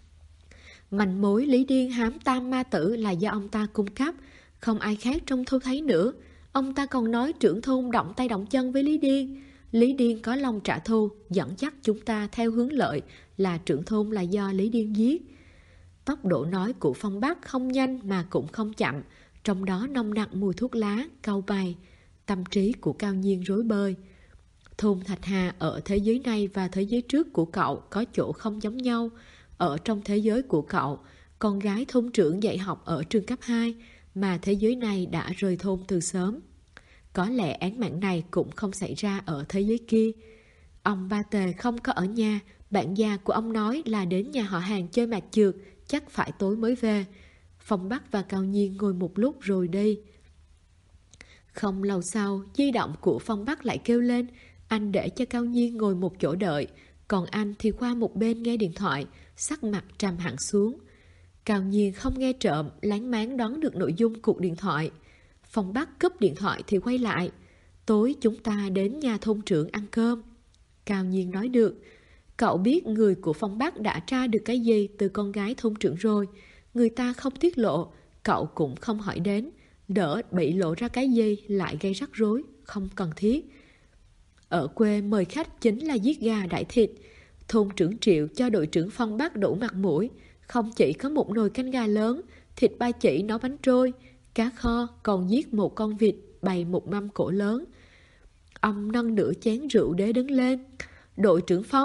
Manh mối Lý Điên hám tam ma tử là do ông ta cung cấp, không ai khác trông thu thấy nữa. Ông ta còn nói trưởng thôn động tay động chân với Lý Điên. Lý Điên có lòng trả thù, dẫn dắt chúng ta theo hướng lợi là trưởng thôn là do Lý Điên giết. Tốc độ nói của Phong Bắc không nhanh mà cũng không chậm, trong đó nồng nặc mùi thuốc lá, cau mày. Tâm trí của Cao Nhiên rối bời. Thôn Thạch Hà ở thế giới này và thế giới trước của cậu có chỗ không giống nhau. Ở trong thế giới của cậu, con gái thôn trưởng dạy học ở trường cấp 2, mà thế giới này đã rời thôn từ sớm. Có lẽ án mạng này cũng không xảy ra ở thế giới kia. Ông Ba Tề không có ở nhà, bạn già của ông nói là đến nhà họ hàng chơi mạt chược, chắc phải tối mới về. Phong Bắc và Cao Nhiên ngồi một lúc rồi đi. Không lâu sau, di động của Phong Bắc lại kêu lên. Anh để cho Cao Nhiên ngồi một chỗ đợi, còn anh thì qua một bên nghe điện thoại, sắc mặt trầm hẳn xuống. Cao Nhiên không nghe trộm, láng máng đoán được nội dung cuộc điện thoại. Phong Bắc cúp điện thoại thì quay lại. Tối chúng ta đến nhà thôn trưởng ăn cơm. Cao Nhiên nói được. Cậu biết người của Phong Bắc đã tra được cái gì từ con gái thôn trưởng rồi. Người ta không tiết lộ, cậu cũng không hỏi đến. Đỡ bị lộ ra cái gì lại gây rắc rối, không cần thiết. Ở quê mời khách chính là giết gà đãi thịt. Thôn trưởng Triệu cho đội trưởng Phong Bắc đủ mặt mũi. Không chỉ có một nồi canh gà lớn, thịt ba chỉ nấu bánh trôi, cá kho, còn giết một con vịt, bày một mâm cỗ lớn. Ông nâng nửa chén rượu đế đứng lên. Đội trưởng Phong,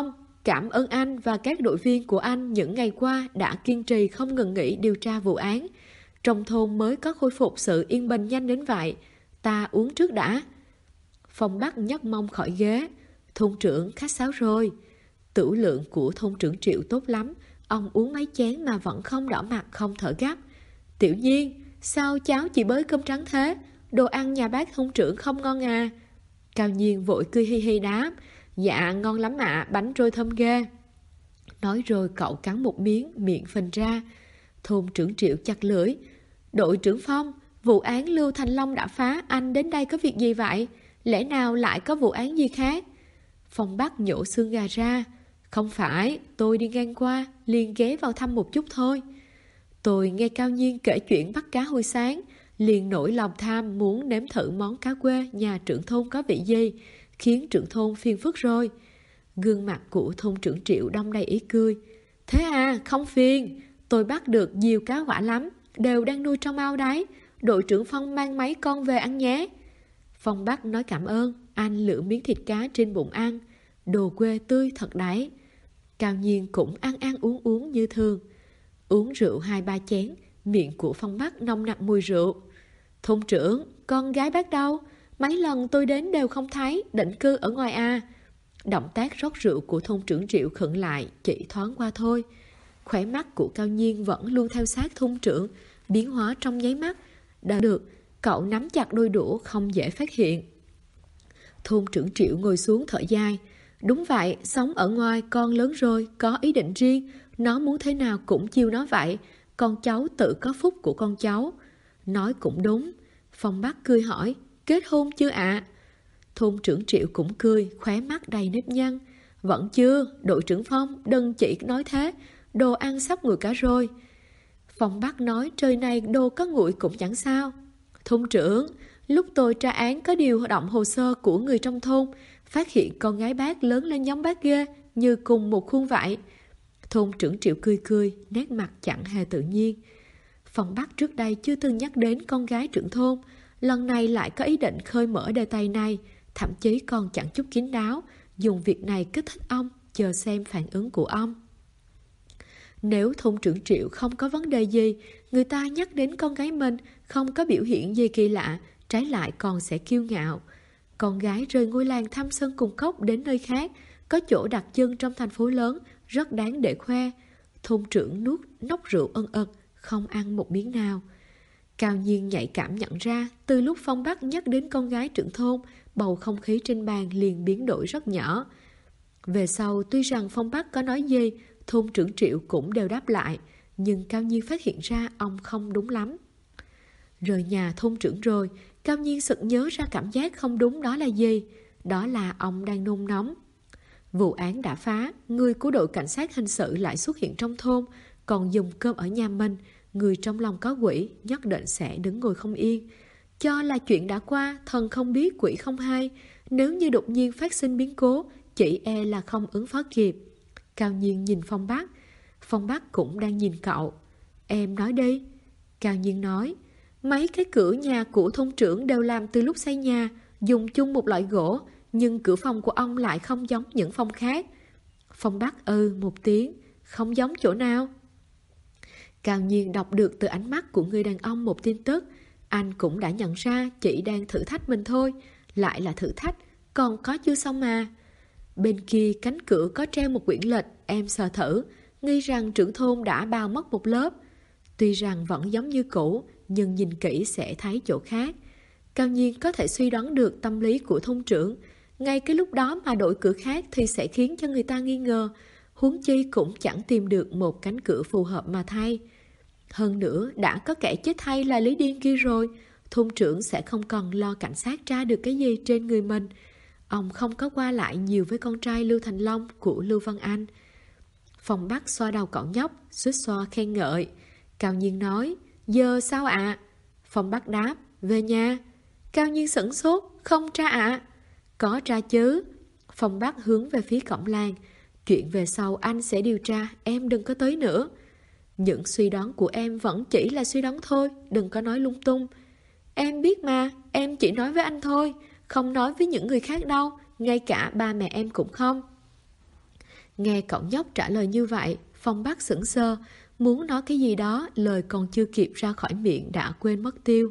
cảm ơn anh và các đội viên của anh những ngày qua đã kiên trì không ngừng nghỉ điều tra vụ án. Trong thôn mới có khôi phục sự yên bình nhanh đến vậy. Ta uống trước đã. Phong Bắc nhấc mông khỏi ghế. Thôn trưởng khách sáo rồi. Tửu lượng của thôn trưởng Triệu tốt lắm. Ông uống mấy chén mà vẫn không đỏ mặt, không thở gấp. Tiểu Nhiên, sao cháu chỉ bới cơm trắng thế? Đồ ăn nhà bác thôn trưởng không ngon à? Cao Nhiên vội cười hi hi đáp. Dạ ngon lắm ạ, bánh trôi thơm ghê. Nói rồi cậu cắn một miếng, miệng phình ra. Thôn trưởng Triệu chặt lưỡi. Đội trưởng Phong, vụ án Lưu Thành Long đã phá, anh đến đây có việc gì vậy? Lẽ nào lại có vụ án gì khác? Phong Bắc nhổ xương gà ra. Không phải, tôi đi ngang qua, liền ghé vào thăm một chút thôi. Tôi nghe Cao Nhiên kể chuyện bắt cá hồi sáng, liền nổi lòng tham muốn nếm thử món cá quê nhà trưởng thôn có vị gì, khiến trưởng thôn phiền phức rồi. Gương mặt của thôn trưởng Triệu đong đầy ý cười. Thế à, không phiền, tôi bắt được nhiều cá quả lắm, đều đang nuôi trong ao đấy. Đội trưởng Phong mang mấy con về ăn nhé. Phong Bắc nói cảm ơn, anh lựa miếng thịt cá trên bụng ăn. Đồ quê tươi thật đấy. Cao Nhiên cũng ăn ăn uống như thường. Uống rượu 2-3 chén, miệng của Phong Bắc nồng nặc mùi rượu. Thôn trưởng, con gái bác đâu? Mấy lần tôi đến đều không thấy, định cư ở ngoài à? Động tác rót rượu của thôn trưởng Triệu khựng lại, chỉ thoáng qua thôi. Khóe mắt của Cao Nhiên vẫn luôn theo sát thôn trưởng, biến hóa trong nháy mắt. Đã được, cậu nắm chặt đôi đũa không dễ phát hiện. Thôn trưởng Triệu ngồi xuống thở dài. Đúng vậy, sống ở ngoài con lớn rồi, có ý định riêng. Nó muốn thế nào cũng chiều nó vậy. Con cháu tự có phúc của con cháu. Nói cũng đúng. Phong Bắc cười hỏi, kết hôn chưa ạ? Thôn trưởng Triệu cũng cười, khóe mắt đầy nếp nhăn. Vẫn chưa, đội trưởng Phong, đừng chỉ nói thế. Đồ ăn sắp nguội cả rồi. Phong Bắc nói, trời này đồ có nguội cũng chẳng sao. Thôn trưởng, lúc tôi tra án có điều động hồ sơ của người trong thôn, phát hiện con gái bác lớn lên giống bác ghê, như cùng một khuôn vậy. Thôn trưởng Triệu cười, nét mặt chẳng hề tự nhiên. Phong Bắc trước đây chưa từng nhắc đến con gái trưởng thôn, lần này lại có ý định khơi mở đề tài này, thậm chí còn chẳng chút kín đáo, dùng việc này kích thích ông, chờ xem phản ứng của ông. Nếu thôn trưởng Triệu không có vấn đề gì, người ta nhắc đến con gái mình không có biểu hiện gì kỳ lạ, trái lại còn sẽ kiêu ngạo. Con gái rời ngôi làng thăm sân cùng cốc đến nơi khác, có chỗ đặt chân trong thành phố lớn, rất đáng để khoe. Thôn trưởng nuốt nốc rượu ân ực, không ăn một miếng nào. Cao Nhiên nhạy cảm nhận ra, từ lúc Phong Bắc nhắc đến con gái trưởng thôn, bầu không khí trên bàn liền biến đổi rất nhỏ. Về sau, tuy rằng Phong Bắc có nói gì, thôn trưởng Triệu cũng đều đáp lại, nhưng Cao Nhiên phát hiện ra ông không đúng lắm. Rời nhà thôn trưởng rồi, Cao Nhiên sực nhớ ra cảm giác không đúng đó là gì. Đó là ông đang nôn nóng. Vụ án đã phá, người của đội cảnh sát hình sự lại xuất hiện trong thôn, còn dùng cơm ở nhà mình. Người trong lòng có quỷ, nhất định sẽ đứng ngồi không yên. Cho là chuyện đã qua, thần không biết quỷ không hay. Nếu như đột nhiên phát sinh biến cố, chỉ e là không ứng phó kịp. Cao Nhiên nhìn Phong Bắc. Phong Bắc cũng đang nhìn cậu. Em nói đi. Cao Nhiên nói, mấy cái cửa nhà của thôn trưởng đều làm từ lúc xây nhà, dùng chung một loại gỗ, nhưng cửa phòng của ông lại không giống những phòng khác. Phong Bắc một tiếng, không giống chỗ nào? Cao Nhiên đọc được từ ánh mắt của người đàn ông một tin tức. Anh cũng đã nhận ra chị đang thử thách mình thôi. Lại là thử thách, còn có chưa xong mà. Bên kia cánh cửa có treo một quyển lịch, em sờ thử, nghi rằng trưởng thôn đã bào mất một lớp. Tuy rằng vẫn giống như cũ, nhưng nhìn kỹ sẽ thấy chỗ khác. Cao Nhiên có thể suy đoán được tâm lý của thôn trưởng. Ngay cái lúc đó mà đổi cửa khác thì sẽ khiến cho người ta nghi ngờ. Huống chi cũng chẳng tìm được một cánh cửa phù hợp mà thay. Hơn nữa, đã có kẻ chết thay là Lý Điên kia rồi. Thôn trưởng sẽ không còn lo cảnh sát tra được cái gì trên người mình. Ông không có qua lại nhiều với con trai Lưu Thành Long của Lưu Văn Anh. Phong Bắc xoa đầu cậu nhóc, suýt xoa khen ngợi. Cao Nhiên nói, giờ sao ạ? Phong Bắc đáp, về nhà. Cao Nhiên sửng sốt, không tra ạ? Có tra chứ. Phong Bắc hướng về phía cổng làng. Chuyện về sau anh sẽ điều tra, em đừng có tới nữa. Những suy đoán của em vẫn chỉ là suy đoán thôi, đừng có nói lung tung. Em biết mà, em chỉ nói với anh thôi, không nói với những người khác đâu, ngay cả ba mẹ em cũng không. Nghe cậu nhóc trả lời như vậy, Phong Bác sững sờ, muốn nói cái gì đó, lời còn chưa kịp ra khỏi miệng đã quên mất tiêu.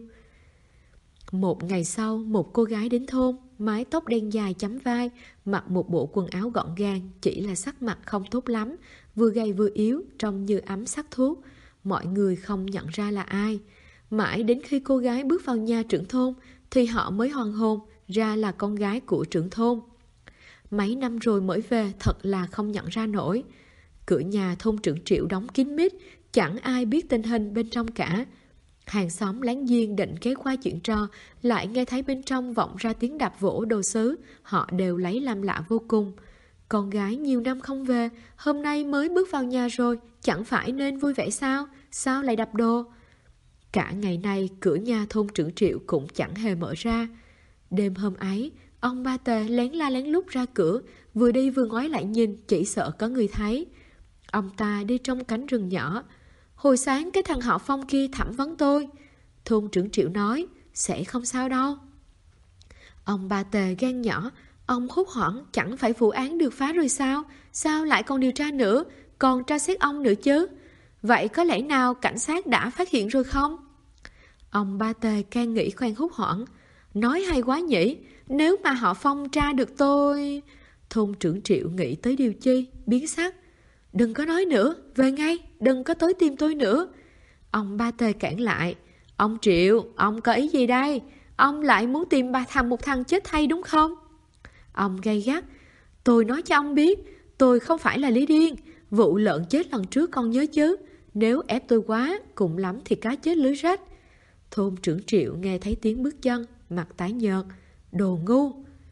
Một ngày sau, một cô gái đến thôn, mái tóc đen dài chấm vai, mặc một bộ quần áo gọn gàng, chỉ là sắc mặt không tốt lắm, vừa gầy vừa yếu, trông như ấm sắc thuốc. Mọi người không nhận ra là ai. Mãi đến khi cô gái bước vào nhà trưởng thôn, thì họ mới hoàn hồn ra là con gái của trưởng thôn. Mấy năm rồi mới về, thật là không nhận ra nổi. Cửa nhà thôn trưởng Triệu đóng kín mít, chẳng ai biết tình hình bên trong cả. Hàng xóm láng giềng định ghé qua chuyện trò, lại nghe thấy bên trong vọng ra tiếng đạp vỗ đồ sứ, họ đều lấy làm lạ vô cùng. Con gái nhiều năm không về, hôm nay mới bước vào nhà rồi, chẳng phải nên vui vẻ sao? Sao lại đập đồ? Cả ngày nay, cửa nhà thôn trưởng Triệu cũng chẳng hề mở ra. Đêm hôm ấy, ông Ba Tề lén la lén lút ra cửa, vừa đi vừa ngoái lại nhìn, chỉ sợ có người thấy. Ông ta đi trong cánh rừng nhỏ. Hồi sáng cái thằng họ Phong kia thẩm vấn tôi. Thôn trưởng Triệu nói, sẽ không sao đâu. Ông Ba Tề gan nhỏ, ông hốt hoảng, chẳng phải vụ án được phá rồi sao? Sao lại còn điều tra nữa, còn tra xét ông nữa chứ? Vậy có lẽ nào cảnh sát đã phát hiện rồi không? Ông Ba Tề can nghĩ khoan hốt hoảng. Nói hay quá nhỉ, nếu mà họ Phong tra được tôi... Thôn trưởng Triệu nghĩ tới điều chi, biến sắc. Đừng có nói nữa, về ngay, đừng có tới tìm tôi nữa. Ông Ba Tề cản lại. Ông Triệu, ông có ý gì đây? Ông lại muốn tìm một thằng chết thay đúng không? Ông gay gắt. Tôi nói cho ông biết, tôi không phải là Lý Điên. Vụ lợn chết lần trước con nhớ chứ. Nếu ép tôi quá, cùng lắm thì cá chết lưới rách. Thôn trưởng Triệu nghe thấy tiếng bước chân, mặt tái nhợt. Đồ ngu.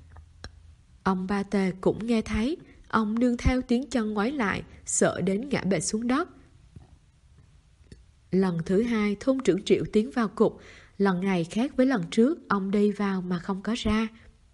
Ông Ba Tề cũng nghe thấy. Ông nương theo tiếng chân ngoái lại, sợ đến ngã bệt xuống đất. Lần thứ hai, thôn trưởng Triệu tiến vào cục. Lần này khác với lần trước, ông đi vào mà không có ra.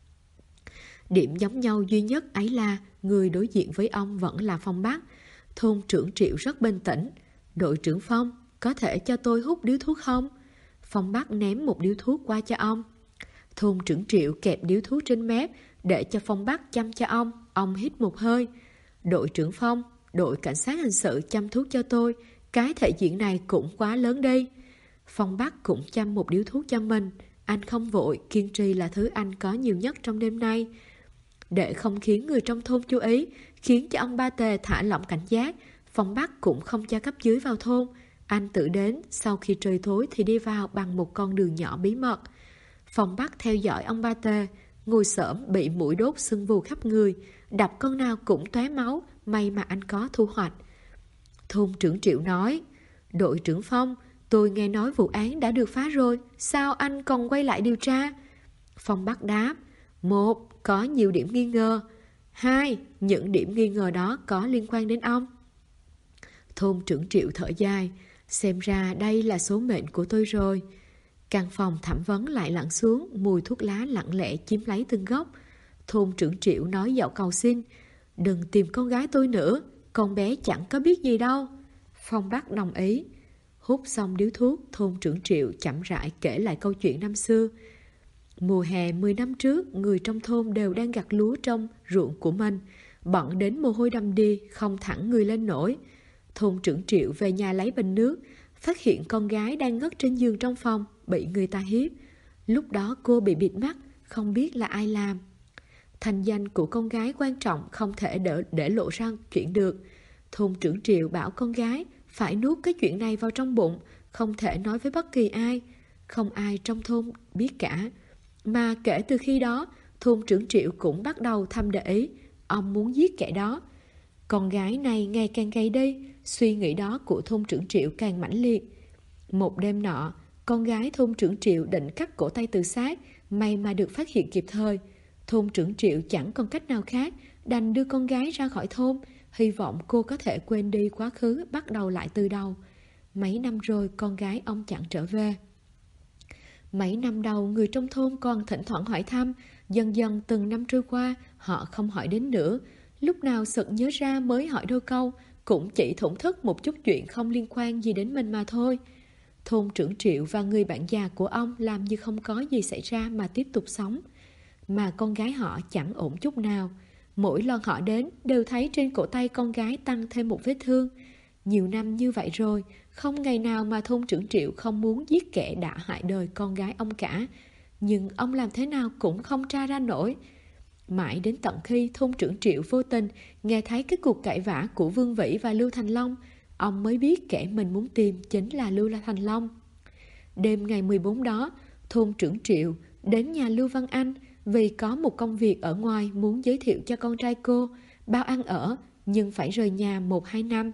Điểm giống nhau duy nhất ấy là người đối diện với ông vẫn là Phong Bắc. Thôn trưởng Triệu rất bình tĩnh. Đội trưởng Phong, có thể cho tôi hút điếu thuốc không? Phong Bắc ném một điếu thuốc qua cho ông. Thôn trưởng Triệu kẹp điếu thuốc trên mép để cho Phong Bắc chăm cho ông. Ông hít một hơi. Đội trưởng Phong, đội cảnh sát hình sự chăm thuốc cho tôi. Cái thể diện này cũng quá lớn đi. Phong Bắc cũng chăm một điếu thuốc cho mình. Anh không vội, kiên trì là thứ anh có nhiều nhất trong đêm nay. Để không khiến người trong thôn chú ý, khiến cho ông Ba Tề thả lỏng cảnh giác, Phong Bắc cũng không cho cấp dưới vào thôn. Anh tự đến, sau khi trời tối thì đi vào bằng một con đường nhỏ bí mật. Phong Bắc theo dõi ông Ba Tề, ngồi xổm bị mũi đốt sưng vù khắp người, đập con nào cũng tóe máu, may mà anh có thu hoạch. Thôn trưởng Triệu nói, đội trưởng Phong, tôi nghe nói vụ án đã được phá rồi, sao anh còn quay lại điều tra? Phong Bắc đáp, 1. Có nhiều điểm nghi ngờ. 2. Những điểm nghi ngờ đó có liên quan đến ông. Thôn trưởng Triệu thở dài, xem ra đây là số mệnh của tôi rồi. Căn phòng thẩm vấn lại lặn xuống, mùi thuốc lá lặng lẽ chiếm lấy từng góc. Thôn trưởng Triệu nói giọng cầu xin, đừng tìm con gái tôi nữa, con bé chẳng có biết gì đâu. Phong Bắc đồng ý. Hút xong điếu thuốc, thôn trưởng Triệu chậm rãi kể lại câu chuyện năm xưa. Mùa hè 10 năm trước, người trong thôn đều đang gặt lúa trong ruộng của mình, bận đến mồ hôi đầm đìa, không thẳng người lên nổi. Thôn trưởng Triệu về nhà lấy bình nước, phát hiện con gái đang ngất trên giường trong phòng, bị người ta hiếp. Lúc đó cô bị bịt mắt, không biết là ai làm. Thành danh của con gái quan trọng, không thể để lộ ra chuyện được. Thôn trưởng Triệu bảo con gái phải nuốt cái chuyện này vào trong bụng, không thể nói với bất kỳ ai. Không ai trong thôn biết cả. Mà kể từ khi đó, thôn trưởng Triệu cũng bắt đầu thầm để ý, ông muốn giết kẻ đó. Con gái này ngày càng gầy đi, suy nghĩ đó của thôn trưởng Triệu càng mãnh liệt. Một đêm nọ, con gái thôn trưởng Triệu định cắt cổ tay tự sát, may mà được phát hiện kịp thời. Thôn trưởng Triệu chẳng còn cách nào khác, đành đưa con gái ra khỏi thôn, hy vọng cô có thể quên đi quá khứ, bắt đầu lại từ đầu. Mấy năm rồi con gái ông chẳng trở về. Mấy năm đầu người trong thôn còn thỉnh thoảng hỏi thăm, dần dần từng năm trôi qua, họ không hỏi đến nữa. Lúc nào sực nhớ ra mới hỏi đôi câu, cũng chỉ thổn thức một chút chuyện không liên quan gì đến mình mà thôi. Thôn trưởng Triệu và người bạn già của ông làm như không có gì xảy ra mà tiếp tục sống. Mà con gái họ chẳng ổn chút nào. Mỗi lần họ đến đều thấy trên cổ tay con gái tăng thêm một vết thương. Nhiều năm như vậy rồi, không ngày nào mà thôn trưởng Triệu không muốn giết kẻ đã hại đời con gái ông cả. Nhưng ông làm thế nào cũng không tra ra nổi. Mãi đến tận khi thôn trưởng Triệu vô tình nghe thấy cái cuộc cãi vã của Vương Vĩ và Lưu Thành Long, ông mới biết kẻ mình muốn tìm chính là Lưu Thành Long. Đêm ngày 14 đó, thôn trưởng Triệu đến nhà Lưu Văn Anh vì có một công việc ở ngoài muốn giới thiệu cho con trai cô, bao ăn ở, nhưng phải rời nhà 1-2 năm.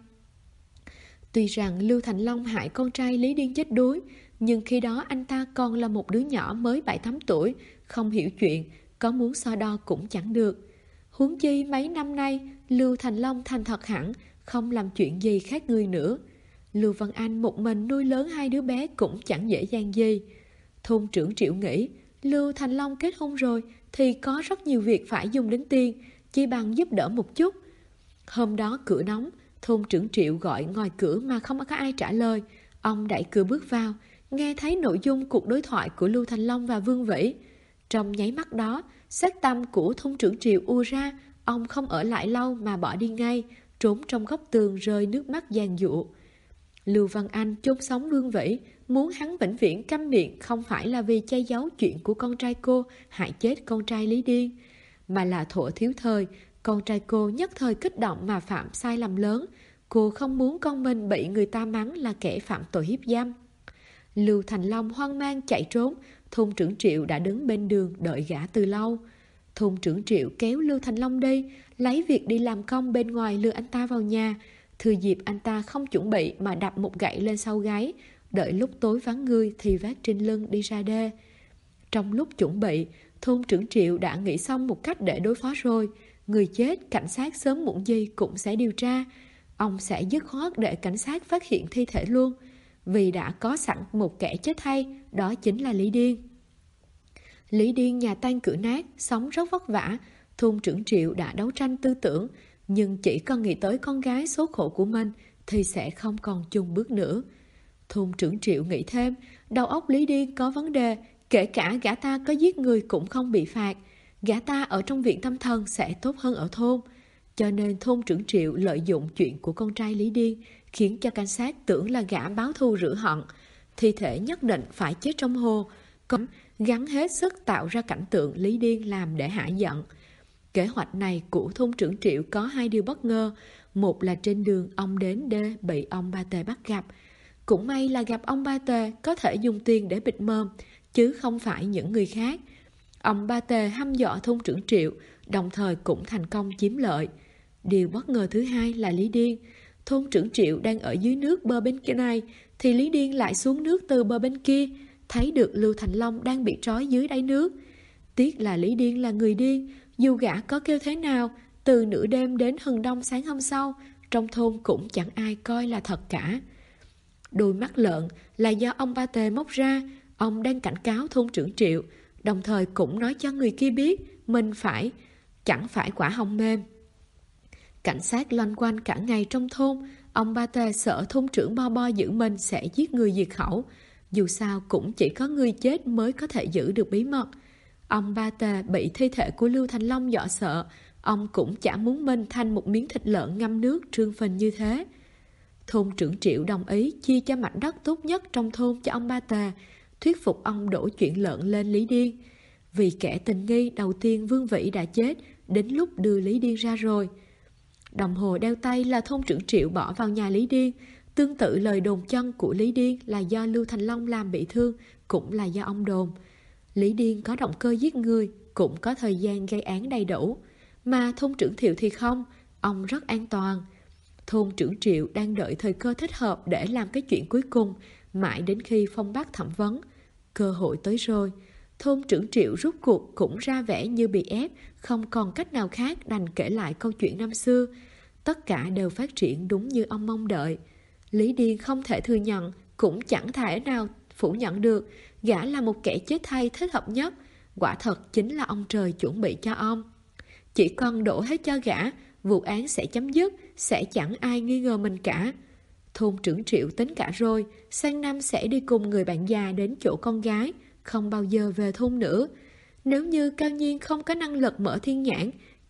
Tuy rằng Lưu Thành Long hại con trai Lý Điên chết đuối, nhưng khi đó anh ta còn là một đứa nhỏ mới 7-8 tuổi, không hiểu chuyện, có muốn so đo cũng chẳng được. Huống chi mấy năm nay, Lưu Thành Long thành thật hẳn, không làm chuyện gì khác người nữa. Lưu Văn Anh một mình nuôi lớn 2 đứa bé cũng chẳng dễ dàng gì. Thôn trưởng Triệu nghĩ, Lưu Thành Long kết hôn rồi thì có rất nhiều việc phải dùng đến tiền, chỉ bằng giúp đỡ một chút. Hôm đó cửa đóng, thôn trưởng Triệu gọi ngoài cửa mà không có ai trả lời. Ông đẩy cửa bước vào, nghe thấy nội dung cuộc đối thoại của Lưu Thành Long và Vương Vĩ. Trong nháy mắt đó, sát tâm của thôn trưởng Triệu ùa ra, ông không ở lại lâu mà bỏ đi ngay, trốn trong góc tường rơi nước mắt giàn giụa. Lưu Văn Anh chôn sống Vương Vĩ, muốn hắn vĩnh viễn câm miệng không phải là vì che giấu chuyện của con trai cô hại chết con trai Lý Điên, mà là thuở thiếu thời, con trai cô nhất thời kích động mà phạm sai lầm lớn. Cô không muốn con mình bị người ta mắng là kẻ phạm tội hiếp dâm. Lưu Thành Long hoang mang chạy trốn, thôn trưởng Triệu đã đứng bên đường đợi gã từ lâu. Thôn trưởng Triệu kéo Lưu Thành Long đi, lấy việc đi làm công bên ngoài lừa anh ta vào nhà. Thừa dịp anh ta không chuẩn bị mà đập một gậy lên sau gáy, đợi lúc tối vắng người thì vác trên lưng đi ra đê. Trong lúc chuẩn bị, thôn trưởng Triệu đã nghĩ xong một cách để đối phó rồi. Người chết, cảnh sát sớm muộn gì cũng sẽ điều tra. Ông sẽ dứt khoát để cảnh sát phát hiện thi thể luôn, vì đã có sẵn một kẻ chết hay, đó chính là Lý Điên. Lý Điên nhà tan cửa nát, sống rất vất vả. Thôn trưởng Triệu đã đấu tranh tư tưởng, nhưng chỉ cần nghĩ tới con gái số khổ của mình thì sẽ không còn chùn bước nữa. Thôn trưởng Triệu nghĩ thêm, đầu óc Lý Điên có vấn đề, kể cả gã ta có giết người cũng không bị phạt. Gã ta ở trong viện tâm thần sẽ tốt hơn ở thôn. Cho nên thôn trưởng Triệu lợi dụng chuyện của con trai Lý Điên, khiến cho cảnh sát tưởng là gã báo thù rửa hận. Thi thể nhất định phải chết trong hồ, còn gắn hết sức tạo ra cảnh tượng Lý Điên làm để hạ giận. Kế hoạch này của thôn trưởng Triệu có 2 điều bất ngờ. Một là trên đường ông đến đê bị ông Ba Tề bắt gặp. Cũng may là gặp ông Ba Tề có thể dùng tiền để bịt mồm, chứ không phải những người khác. Ông Ba Tề hăm dọa thôn trưởng Triệu, đồng thời cũng thành công chiếm lợi. Điều bất ngờ thứ hai là Lý Điên. Thôn trưởng Triệu đang ở dưới nước bờ bên kia này, thì Lý Điên lại xuống nước từ bờ bên kia, thấy được Lưu Thành Long đang bị trói dưới đáy nước. Tiếc là Lý Điên là người điên, dù gã có kêu thế nào, từ nửa đêm đến hừng đông sáng hôm sau, trong thôn cũng chẳng ai coi là thật cả. Đôi mắt lợn là do ông Ba Tề móc ra, ông đang cảnh cáo thôn trưởng Triệu, đồng thời cũng nói cho người kia biết mình chẳng phải quả hồng mềm. Cảnh sát loanh quanh cả ngày trong thôn, ông Ba Tề sợ thôn trưởng Bo Bo giữ mình sẽ giết người diệt khẩu. Dù sao cũng chỉ có người chết mới có thể giữ được bí mật. Ông Ba Tề bị thi thể của Lưu Thành Long dọa sợ, ông cũng chả muốn mình thành một miếng thịt lợn ngâm nước trương phình như thế. Thôn trưởng Triệu đồng ý chia cho mảnh đất tốt nhất trong thôn cho ông Ba Tề, thuyết phục ông đổ chuyện lợn lên Lý Điên. Vì kẻ tình nghi đầu tiên Vương Vĩ đã chết, đến lúc đưa Lý Điên ra rồi. Đồng hồ đeo tay là thôn trưởng Triệu bỏ vào nhà Lý Điên. Tương tự lời đồn chân của Lý Điên là do Lưu Thành Long làm bị thương, cũng là do ông đồn. Lý Điên có động cơ giết người, cũng có thời gian gây án đầy đủ. Mà thôn trưởng Thiệu thì không, ông rất an toàn. Thôn trưởng Triệu đang đợi thời cơ thích hợp để làm cái chuyện cuối cùng, mãi đến khi Phong Bác thẩm vấn. Cơ hội tới rồi. Thôn trưởng Triệu rút cuộc cũng ra vẻ như bị ép, không còn cách nào khác đành kể lại câu chuyện năm xưa. Tất cả đều phát triển đúng như ông mong đợi. Lý Điên không thể thừa nhận, cũng chẳng thể nào phủ nhận được, gã là một kẻ chết thay thích hợp nhất. Quả thật chính là ông trời chuẩn bị cho ông. Chỉ cần đổ hết cho gã, vụ án sẽ chấm dứt, sẽ chẳng ai nghi ngờ mình cả. Thôn trưởng Triệu tính cả rồi, sang năm sẽ đi cùng người bạn già đến chỗ con gái, không bao giờ về thôn nữa. Nếu như Cao Nhiên không có năng lực mở thiên nhãn,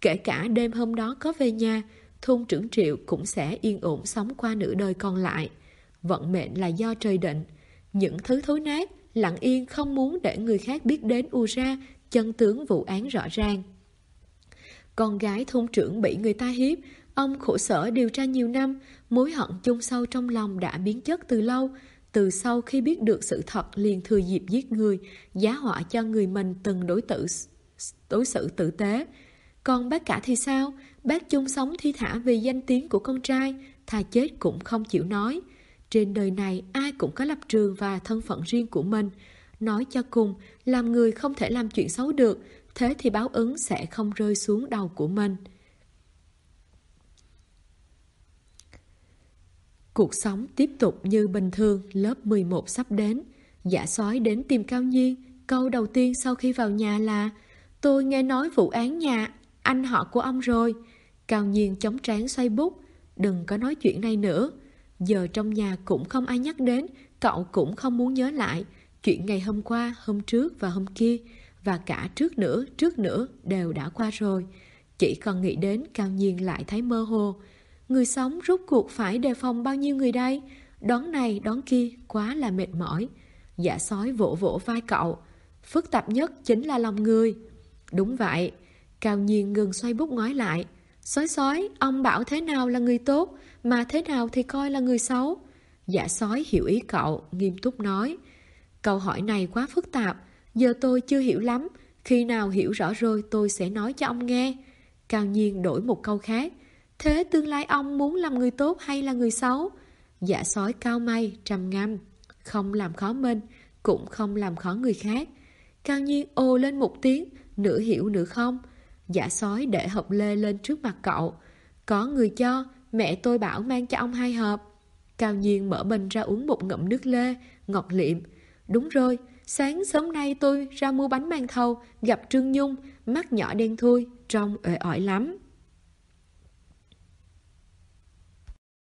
Kể cả đêm hôm đó có về nhà, thôn trưởng Triệu cũng sẽ yên ổn sống qua nửa đời còn lại. Vận mệnh là do trời định. Những thứ thối nát, lặng yên không muốn để người khác biết đến ùa ra chân tướng vụ án rõ ràng. Con gái thôn trưởng bị người ta hiếp, ông khổ sở điều tra nhiều năm, mối hận chôn sâu trong lòng đã biến chất từ lâu. Từ sau khi biết được sự thật liền thừa dịp giết người, giá họa cho người mình từng đối xử tử tế. Còn bác cả thì sao? Bác chung sống thi thả vì danh tiếng của con trai, thà chết cũng không chịu nói. Trên đời này ai cũng có lập trường và thân phận riêng của mình. Nói cho cùng, làm người không thể làm chuyện xấu được, thế thì báo ứng sẽ không rơi xuống đầu của mình. Cuộc sống tiếp tục như bình thường, lớp 11 sắp đến. Dạ Sói đến tìm Cao Nhiên. Câu đầu tiên sau khi vào nhà là: tôi nghe nói vụ án nhà anh họ của ông rồi. Cao Nhiên chống trán xoay bút: đừng có nói chuyện này nữa. Giờ trong nhà cũng không ai nhắc đến, cậu cũng không muốn nhớ lại. Chuyện ngày hôm qua, hôm trước và hôm kia, và cả trước nữa đều đã qua rồi. Chỉ còn nghĩ đến, Cao Nhiên lại thấy mơ hồ. Người sống rốt cuộc phải đề phòng bao nhiêu người đây? Đón này đón kia quá là mệt mỏi. Dạ Sói vỗ vỗ vai cậu: phức tạp nhất chính là lòng người. Đúng vậy. Cao Nhiên ngừng xoay bút ngoái lại: Sói, ông bảo thế nào là người tốt, mà thế nào thì coi là người xấu? Dạ Sói hiểu ý cậu, nghiêm túc nói: câu hỏi này quá phức tạp, giờ tôi chưa hiểu lắm, khi nào hiểu rõ rồi tôi sẽ nói cho ông nghe. Cao Nhiên đổi một câu khác: thế tương lai ông muốn làm người tốt hay là người xấu? Dạ Sói cau mày trầm ngâm: không làm khó mình, cũng không làm khó người khác. Cao Nhiên ồ lên một tiếng, nửa hiểu nửa không. Dạ Sói để hộp lê lên trước mặt cậu: có người cho, mẹ tôi bảo mang cho ông 2 hộp. Cao Nhiên mở bình ra uống một ngụm nước lê, ngọt liệm: đúng rồi, sáng sớm nay tôi ra mua bánh màn thầu, gặp Trương Nhung, mắt nhỏ đen thui, trông uể oải lắm.